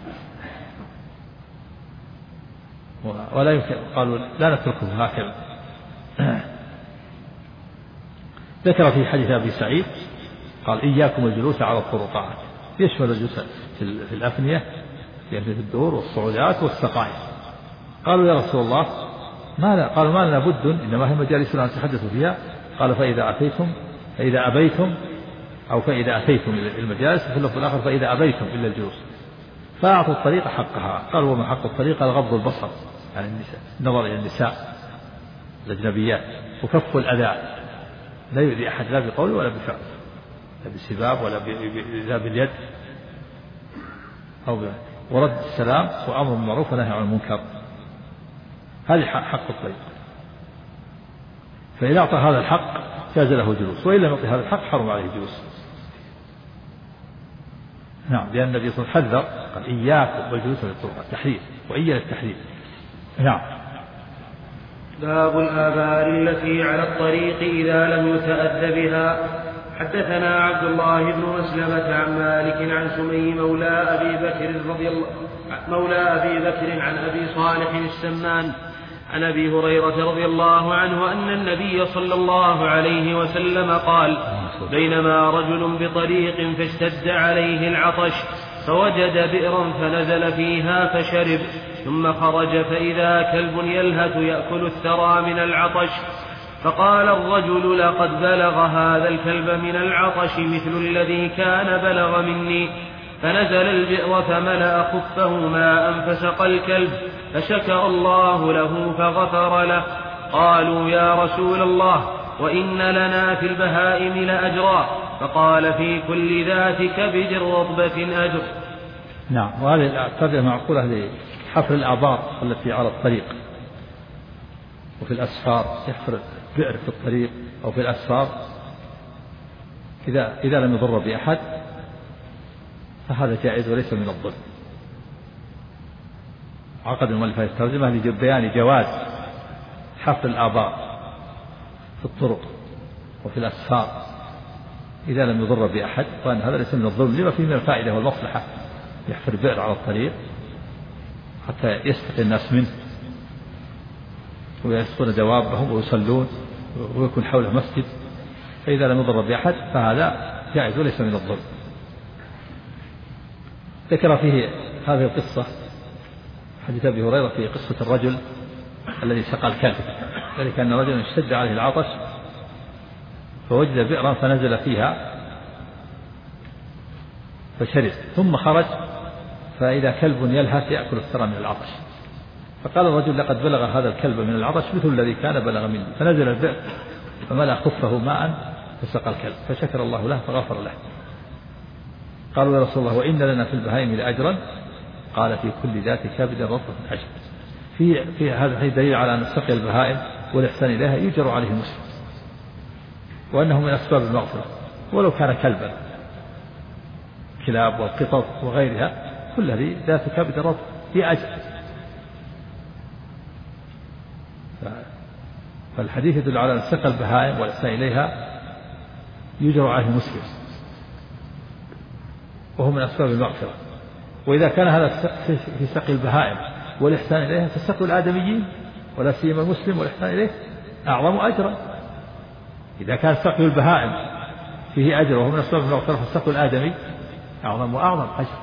ولا يمكن، قالوا لا نتركه هكذا. ذكر في حديث أبي سعيد قال: إياكم الجلوس على الطرقات، يشمل الجلوس في الأفنية، يعني في الدور والصعودات والسقايا. قالوا: يا رسول الله قالوا: ما لنا بد، إنما هي مجالس نتحدث فيها. قال: فإذا أبيتم أو فإذا أتيتم المجالس، في اللفظ الآخر: فإذا أبيتم إلا الجلوس. فأعطوا الطريق حقها. قالوا: وما حق الطريق؟ قال: غض البصر، يعني النظر إلى النساء الأجنبيات، وكف الأذى، لا يؤذي أحد لا بقول ولا بفعل، لا بسباب ولا باليد، ورد السلام، وأمر بالمعروف ونهي عن المنكر. هذه حق الطريق. فإذا أعطى هذا الحق جاز له جلوس، وإن لم يعطي هذا الحق حرم عليه جلوس. نعم، لأن النبي صلى الله عليه وسلم حذر، قال: إياكم والجلوس في الطرق، التحريم، وإيا للتحريم. نعم. باب الآبار التي على الطريق إذا لم يتأذ بها. حدثنا عبد الله بن مسلمة عن مالك عن سمي مولى أبي بكر عن أبي صالح السمان عن أبي هريرة رضي الله عنه أن النبي صلى الله عليه وسلم قال: بينما رجل بطريق فاشتد عليه العطش فوجد بئرا فنزل فيها فشرب، ثم خرج فإذا كلب يلهث يأكل الثرى من العطش، فقال الرجل: لقد بلغ هذا الكلب من العطش مثل الذي كان بلغ مني. فنزل البئر فملأ خفه ماء فسقى الكلب، فشكر الله له فغفر له. قالوا: يا رسول الله، وإن لنا في البهائم لأجرا. فقال: في كل ذات كبد رطبة أجر. نعم. وهذه الترجمة معقولة لحفر الآبار التي على الطريق وفي الأسفار، يحفر بئر في الطريق أو في الأسفار إذا لم يضر بأحد، فهذا جائز وليس من الظلم. عقد المؤلف هذه الترجمة لبيان جواز حفر الآبار في الطرق وفي الأسفار إذا لم يضر بأحد، وأن هذا ليس من الظلم، لما فيه من الفائدة والمصلحة. يحفر بئر على الطريق حتى يستقي الناس منه ويسقون دوابهم ويصلون ويكون حوله مسجد، فإذا لم يضر بأحد فهذا جائز وليس من الظلم. ذكر فيه هذه القصة حديث أبي هريرة في قصة الرجل الذي سقى الكلب، ذلك أن رجلا اشتد عليه العطش فوجد بئرا فنزل فيها فشرب، ثم خرج فإذا كلب يلهث يأكل الثرى من العطش، فقال الرجل لقد بلغ هذا الكلب من العطش مثل الذي كان بلغ مني، فنزل البئر فملأ خفه ماء فسقى الكلب، فشكر الله له فغفر له. قالوا يا رسول الله وإن لنا في البهائم لأجرا؟ قال في كل ذات كبد رطب أجر. في هذا دليل على أن سقي البهائم والإحسان إليها يجر عليه المسلم، وأنه من أسباب المغفرة، ولو كان كلبا، كلاب والقطط وغيرها كل هذه ذات كبد رطب في أجر. فالحديث يدل على أن سقى البهائم والإحسان إليها يجر عليه المسلم، وهو من أسباب المغفرة. وإذا كان هذا في سقي البهائم والإحسان إليها فسقي الآدميين ولا سيما المسلم والإحسان إليه أعظم أجرا. إذا كان سقي البهائم فيه أجر وهو من أسباب المغفرة فسقي الآدمي أعظم وأعظم أجر.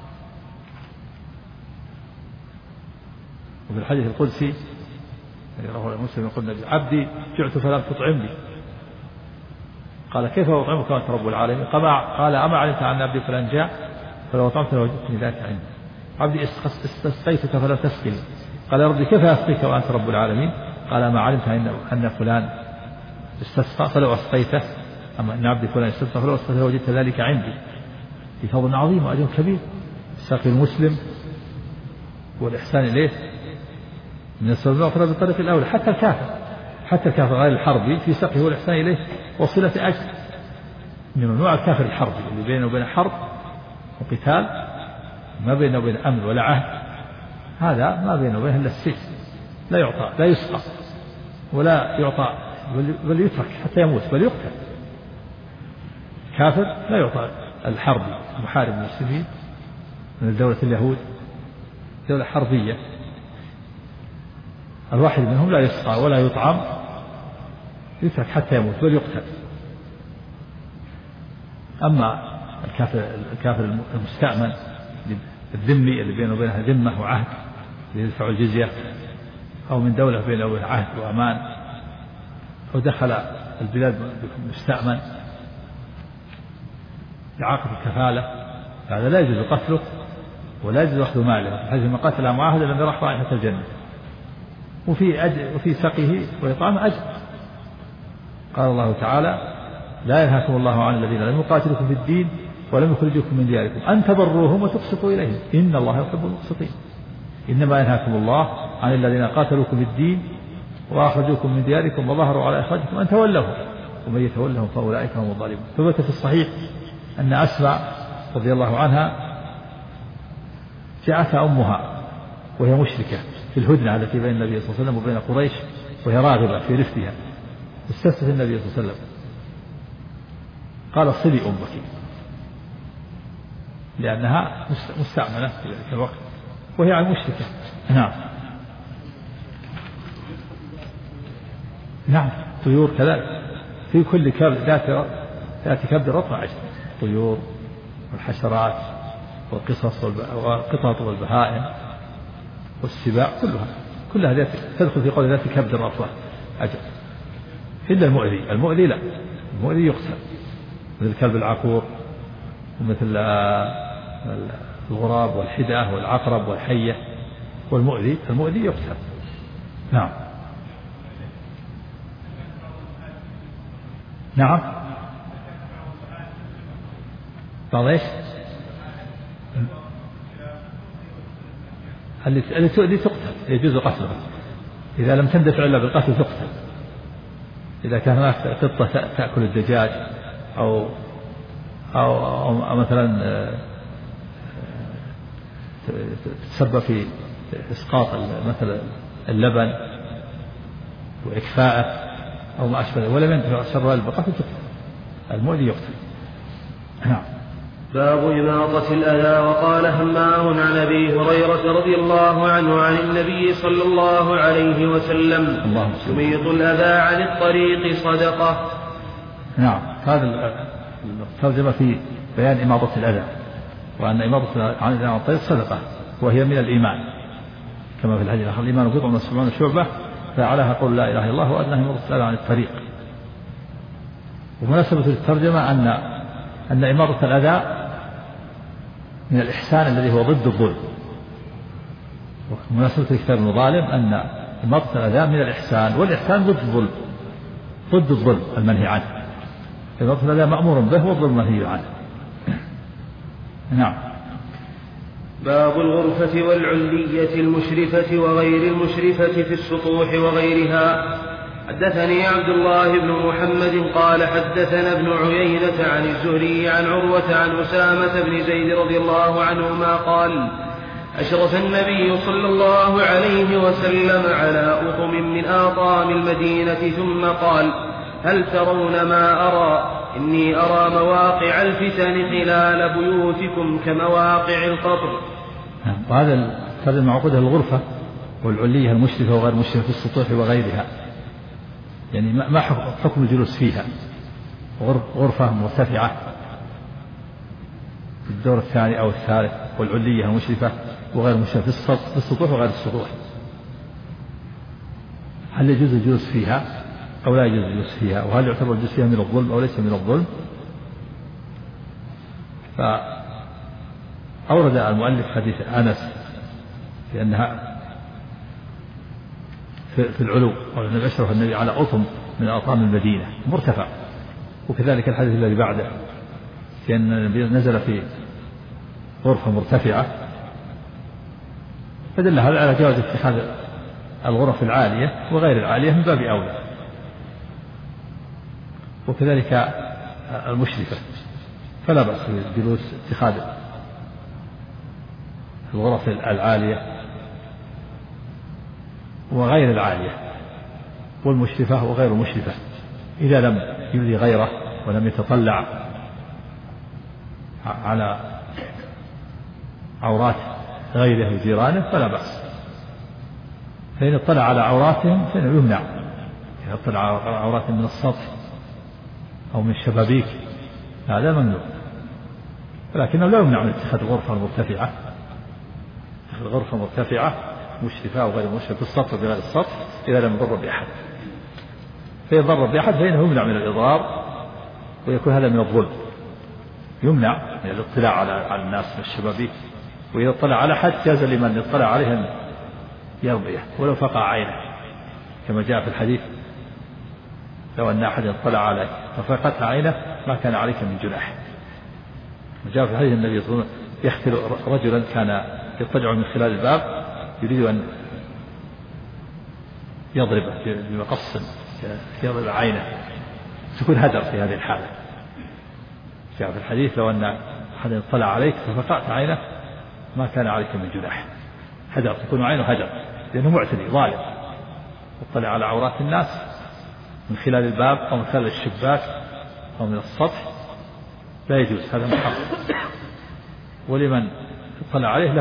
وفي الحديث القدسي رواه مسلم يقول عبدي جعت فلم تطعمني، قال كيف أطعمك وأنت رب العالمين؟ قال أما علمت أن عبدي فلان جاء فلو أطعمت لوجدتني ذاك عندي. عبدي استسقيتك فلم تسقني، قال يا ربي كيف أسقيك وأنت رب العالمين؟ قال ما علمت أن فلان استسقى فلو أسقيته، أما أن عبدي فلان استسقى فلو أسقيته لوجدت ذلك عندي. في فضل عظيم وأجر كبير. سقي المسلم والإحسان إليه من السبب المغفرة بالطريق الأول. حتى الكافر غير الحربي في سقيه والإحسان إليه وصلة أجر. من ممنوع الكافر الحربي اللي بينه وبين حرب وقتال، ما بينه وبين أمن ولا عهد، هذا ما بينه وبينه إلا السيف، لا يعطى لا يسقى ولا يعطى، بل يترك حتى يموت بل يقتل. كافر لا يعطى. الحربي محارب المسلمين من دولة اليهود دولة حربية، الواحد منهم لا يسقى ولا يطعم، يترك حتى يموت بل يقتل. أما الكافر المستأمن الذمي اللي بينه وبينها ذمة وعهد يدفع الجزية، أو من دولة بينه وبينها عهد وأمان، أو دخل البلاد مستأمن لعاقة الكفالة، هذا لا يجوز قتله ولا يجوز أخذ ماله، حيث من قتل معاهدا لم يرح رائحة الجنة. وفي سقيه وإطعامه أجر. قال الله تعالى لا ينهاكم الله عن الذين لم يقاتلوكم في الدين ولم يخرجوكم من دياركم أن تبروهم وتقسطوا إليهم إن الله يحب المقسطين. إنما ينهاكم الله عن الذين قاتلوكم في الدين وأخرجوكم من دياركم وظهروا على إخراجكم أن تولوهم ومن يتولهم فأولئك هم الظالمون. ثبت في الصحيح أن أسماء رضي الله عنها جاءتها أمها وهي مشركة في الهدنة التي بين النبي صلى الله عليه وسلم وبين قريش، وهي راغبة في رفدها، استفتت النبي صلى الله عليه وسلم قال صلي أمك، لأنها مستعملة في ذلك الوقت وهي عن مشركة. نعم طيور كذلك في كل ذات كبد رطب عشر، الطيور والحشرات والقطط والبهائم والسباع كلها تدخل في قول ذات كبد رطب عجل، إلا المؤذي لا، المؤذي يقتل، مثل الكلب العقور ومثل الغراب والحدة والعقرب والحية، والمؤذي يقتل. نعم بعض ايش اللي تؤذي تقتل، يجوز قتلها إذا لم تندفع إلا بالقتل تقتل. إذا كان هناك قطة تأكل الدجاج أو مثلا تسبب في إسقاط مثلا اللبن وإكفاءه أو ما أشبه ولم يندفع شر بالقتل تقتل، المؤذي يقتل. باب إماطة الأذى. وقال همام عن أبي هريرة رضي الله عنه عن النبي صلى الله عليه وسلم تميط الأذى عن الطريق صدقة. نعم هذا الترجمة في بيان إماطة الأذى، وأن إماطة عن الطريق صدقة وهي من الإيمان، كما في الحديث الآخر الإيمان بضع وسبعون شعبة فعلها قول لا إله إلا الله وأدنى إماطة الأذى عن الطريق. ومناسبة الترجمة أن إماطة الأذى من الإحسان الذي هو ضد الظلم، ومناسبة الكتاب المظالم أن إماطة الأذى من الإحسان، والإحسان ضد الظلم، ضد الظلم المنهي عنه. إماطة الأذى مأمور به والظلم منهي عنه. نعم. باب الغرفة والعلية المشرفة وغير المشرفة في السطوح وغيرها. حدثني عبد الله بن محمد قال حدثنا ابن عيينة عن الزهري عن عروة عن أسامة بن زيد رضي الله عنهما قال أشرف النبي صلى الله عليه وسلم على أطم من آطام المدينة ثم قال هل ترون ما أرى؟ إني أرى مواقع الفتن خلال بيوتكم كمواقع القطر. وهذا المعقودة الغرفة والعلية المشرفة وغير المشرفة في السطوح وغيرها، يعني ما حكم الجلوس فيها؟ غرفة مرتفعة في الدور الثاني أو الثالث، والعلية المشرفة وغير المشرفة في السطوح وغير السطوح، هل يجوز الجلوس فيها أو لا يجوز الجلوس فيها؟ وهل يعتبر الجلوس فيها من الظلم أو ليس من الظلم؟ فأورد المؤلف حديث أنس في أنها في العلو، وأن أشرف النبي على أطم من أطام المدينة مرتفع، وكذلك الحديث الذي بعده في أن النبي نزل في غرفة مرتفعة، فدل هذا على جواز اتخاذ الغرف العالية وغير العالية من باب أولى. وكذلك المشرفة فلا بأس بالجلوس اتخاذ الغرف العالية وغير العالية والمشرفة وغير المشرفة إذا لم يؤذي غيره ولم يتطلع على عورات غيره وجيرانه فلا بأس. فإن اطلع على عوراتهم فإنه يمنع، إذا اطلع على عوراتهم من السطح أو من الشبابيك هذا ممنوع، ولكنه لا يمنع من اتخاذ الغرفة المرتفعة، الغرفة مرتفعة مشرفة وغير مشرفة في السطح وغير السطح إذا لم يضر بأحد. فإن ضر بأحد فإنه يمنع من الإضرار ويكون هذا من الظلم، يمنع من الاطلاع على الناس من الشبابيك، وإذا اطلع على أحد جاز لمن اطلع عليه أن يرميه ولو فقع عينه، كما جاء في الحديث لو أن أحد اطلع عليك ففقت عينه ما كان عليك من جناح. وجاء في الحديث النبي صلى الله عليه وسلم يختل رجلا كان يطلع من خلال الباب يريد أن يضربه بمقص يضرب عينه، تكون هدر في هذه الحالة. جاء في الحديث لو أن أحد اطلع عليك ففقعت عينه ما كان عليك من جناح، هدر، تكون عينه هدر لأنه معتدي ظالم، اطلع على عورات الناس من خلال الباب أو من خلال الشباك أو من السطح لا يجوز، هذا محرم. ولمن اطلع عليه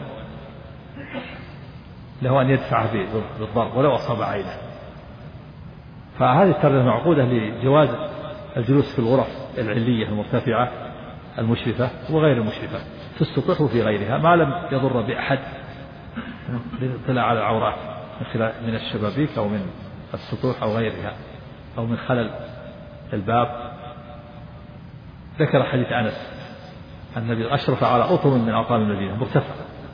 له أن يدفعه بالضرب ولو أصاب عينه. فهذه الترجمة معقودة لجواز الجلوس في الغرف العلية المرتفعة المشرفة وغير المشرفة في السطوح وفي غيرها ما لم يضر بأحد للاطلاع على العورات من الشبابيك أو من السطوح أو غيرها أو من خلل الباب. ذكر حديث أنس النبي أشرف على أطم من أطام المدينة مرتفع،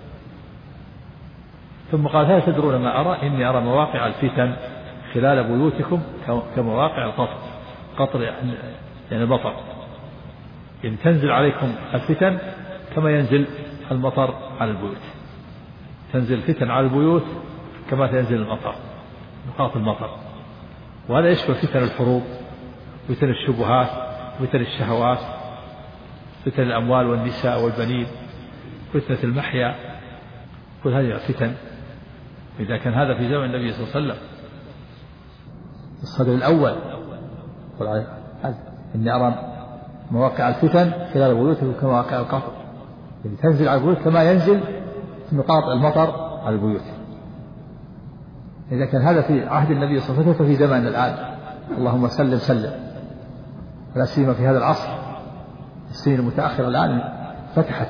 ثم قال هل تدرون ما أرى؟ إني أرى مواقع الفتن خلال بيوتكم كمواقع القطر. قطر يعني المطر، يعني تنزل عليكم الفتن كما ينزل المطر على البيوت، تنزل الفتن على البيوت كما تنزل المطر، نقاط المطر. وهذا يشمل فتن الحروب، فتن الشبهات، فتن الشهوات، فتن الأموال والنساء والبنين، فتنة المحيا، كل هذه فتن. إذا كان هذا في زمن النبي صلى الله عليه وسلم الصدر الأول قل إني أرى مواقع الفتن خلال البيوت كمواقع القطر، يعني تنزل على البيوت كما ينزل نقاط المطر على البيوت. إذا كان هذا في عهد النبي صلى الله عليه وسلم ففي زمن الآن اللهم سلم سلم، ولا سيما في هذا العصر السنين المتأخرة الآن فتحت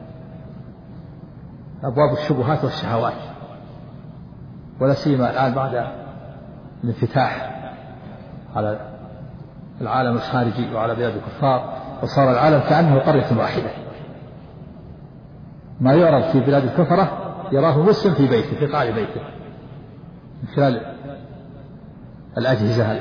أبواب الشبهات والشهوات، ولا سيما الآن بعد الانفتاح على العالم الخارجي وعلى بلاد الكفار، وصار العالم كأنه قرية واحدة، ما يعرض في بلاد الكفرة يراه مسلم في بيته في قاع بيته من خلال الأجهزة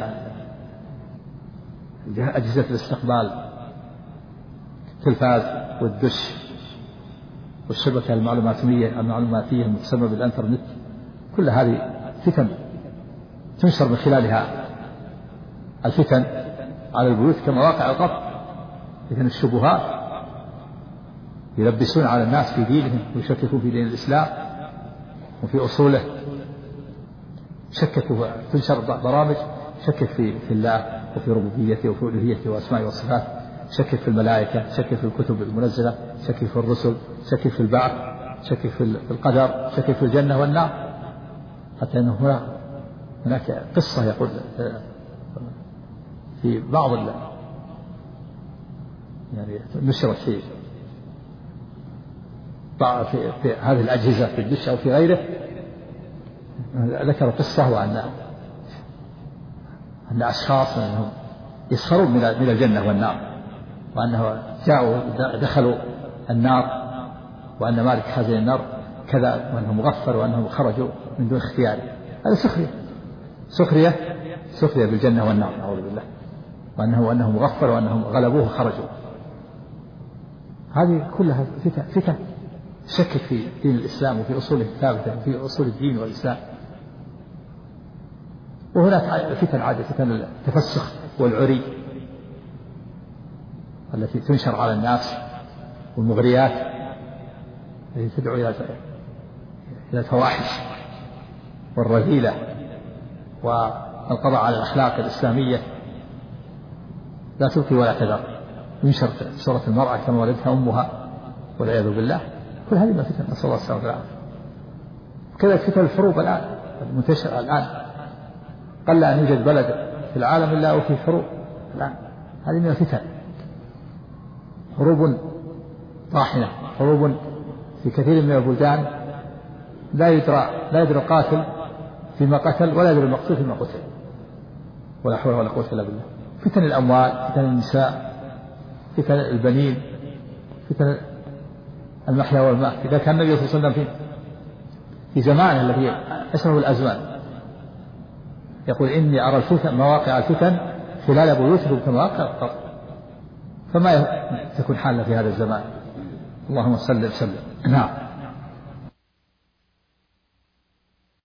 أجهزة الاستقبال، التلفاز والدش والشبكة المعلوماتية المتسمى بالإنترنت. كل هذه فتن تنشر من خلالها الفتن على البيوت كمواقع القبض، فتن الشبهات يلبسون على الناس في دينهم ويشككوا في دين الإسلام وفي أصوله. تنشر برامج شكك في الله وفي ربوبيته وفي ألوهيته وأسمائه وصفاته، شكك في الملائكة، شكك في الكتب المنزلة، شكك في الرسل، شكك في البعث، شكك في القدر، شكك في الجنة والنار. حتى أنه هناك قصة يقول في بعض يعني نشرت في هذه الأجهزة في الدش أو في غيره، ذكر قصة وأن أشخاص أنهم يسخرون من الجنة والنار، وأنه جاءوا دخلوا النار وأن مالك خازن النار كذا وأنه مغفر وأنهم خرجوا من دون اختيار. هذا سخرية بالجنة والنار نعوذ بالله، وأنه مغفر وأنهم غلبوه وخرجوا. هذه كلها فتن شكك في دين الإسلام وفي أصوله الثابتة وفي أصول الدين والإسلام. وهناك فتن عادة، فتن التفسخ والعري التي تنشر على الناس، والمغريات التي تدعو إلى الفواحش والرذيلة والقضاء على الأخلاق الإسلامية لا تبقي ولا تذر. ينشر صورة المرأة كما ولدتها أمها والعياذ بالله. كل هذه ما فتن، نسأل الله السلامة والعافية. وكذلك فتن الحروب الآن المنتشرة الآن، قل أن يوجد بلد في العالم إلا وفيه حروب الآن. هذه من الفتن، حروب طاحنة، حروب في كثير من البلدان لا يدرى القاتل فيما قتل ولا يدري المقتول فيما قتل، ولا حول ولا قوة إلا بالله. فتن الأموال، فتن النساء، فتن البنين، فتن المحيا والمات. إذا كان النبي صلى الله عليه وسلم في زمانه الذي أشرف الأزمان يقول إني أرى الفتن مواقع الفتن خلال بيوتكم كمواقع القبر، فما تكون حالنا في هذا الزمان؟ اللهم صل وسلم. نعم.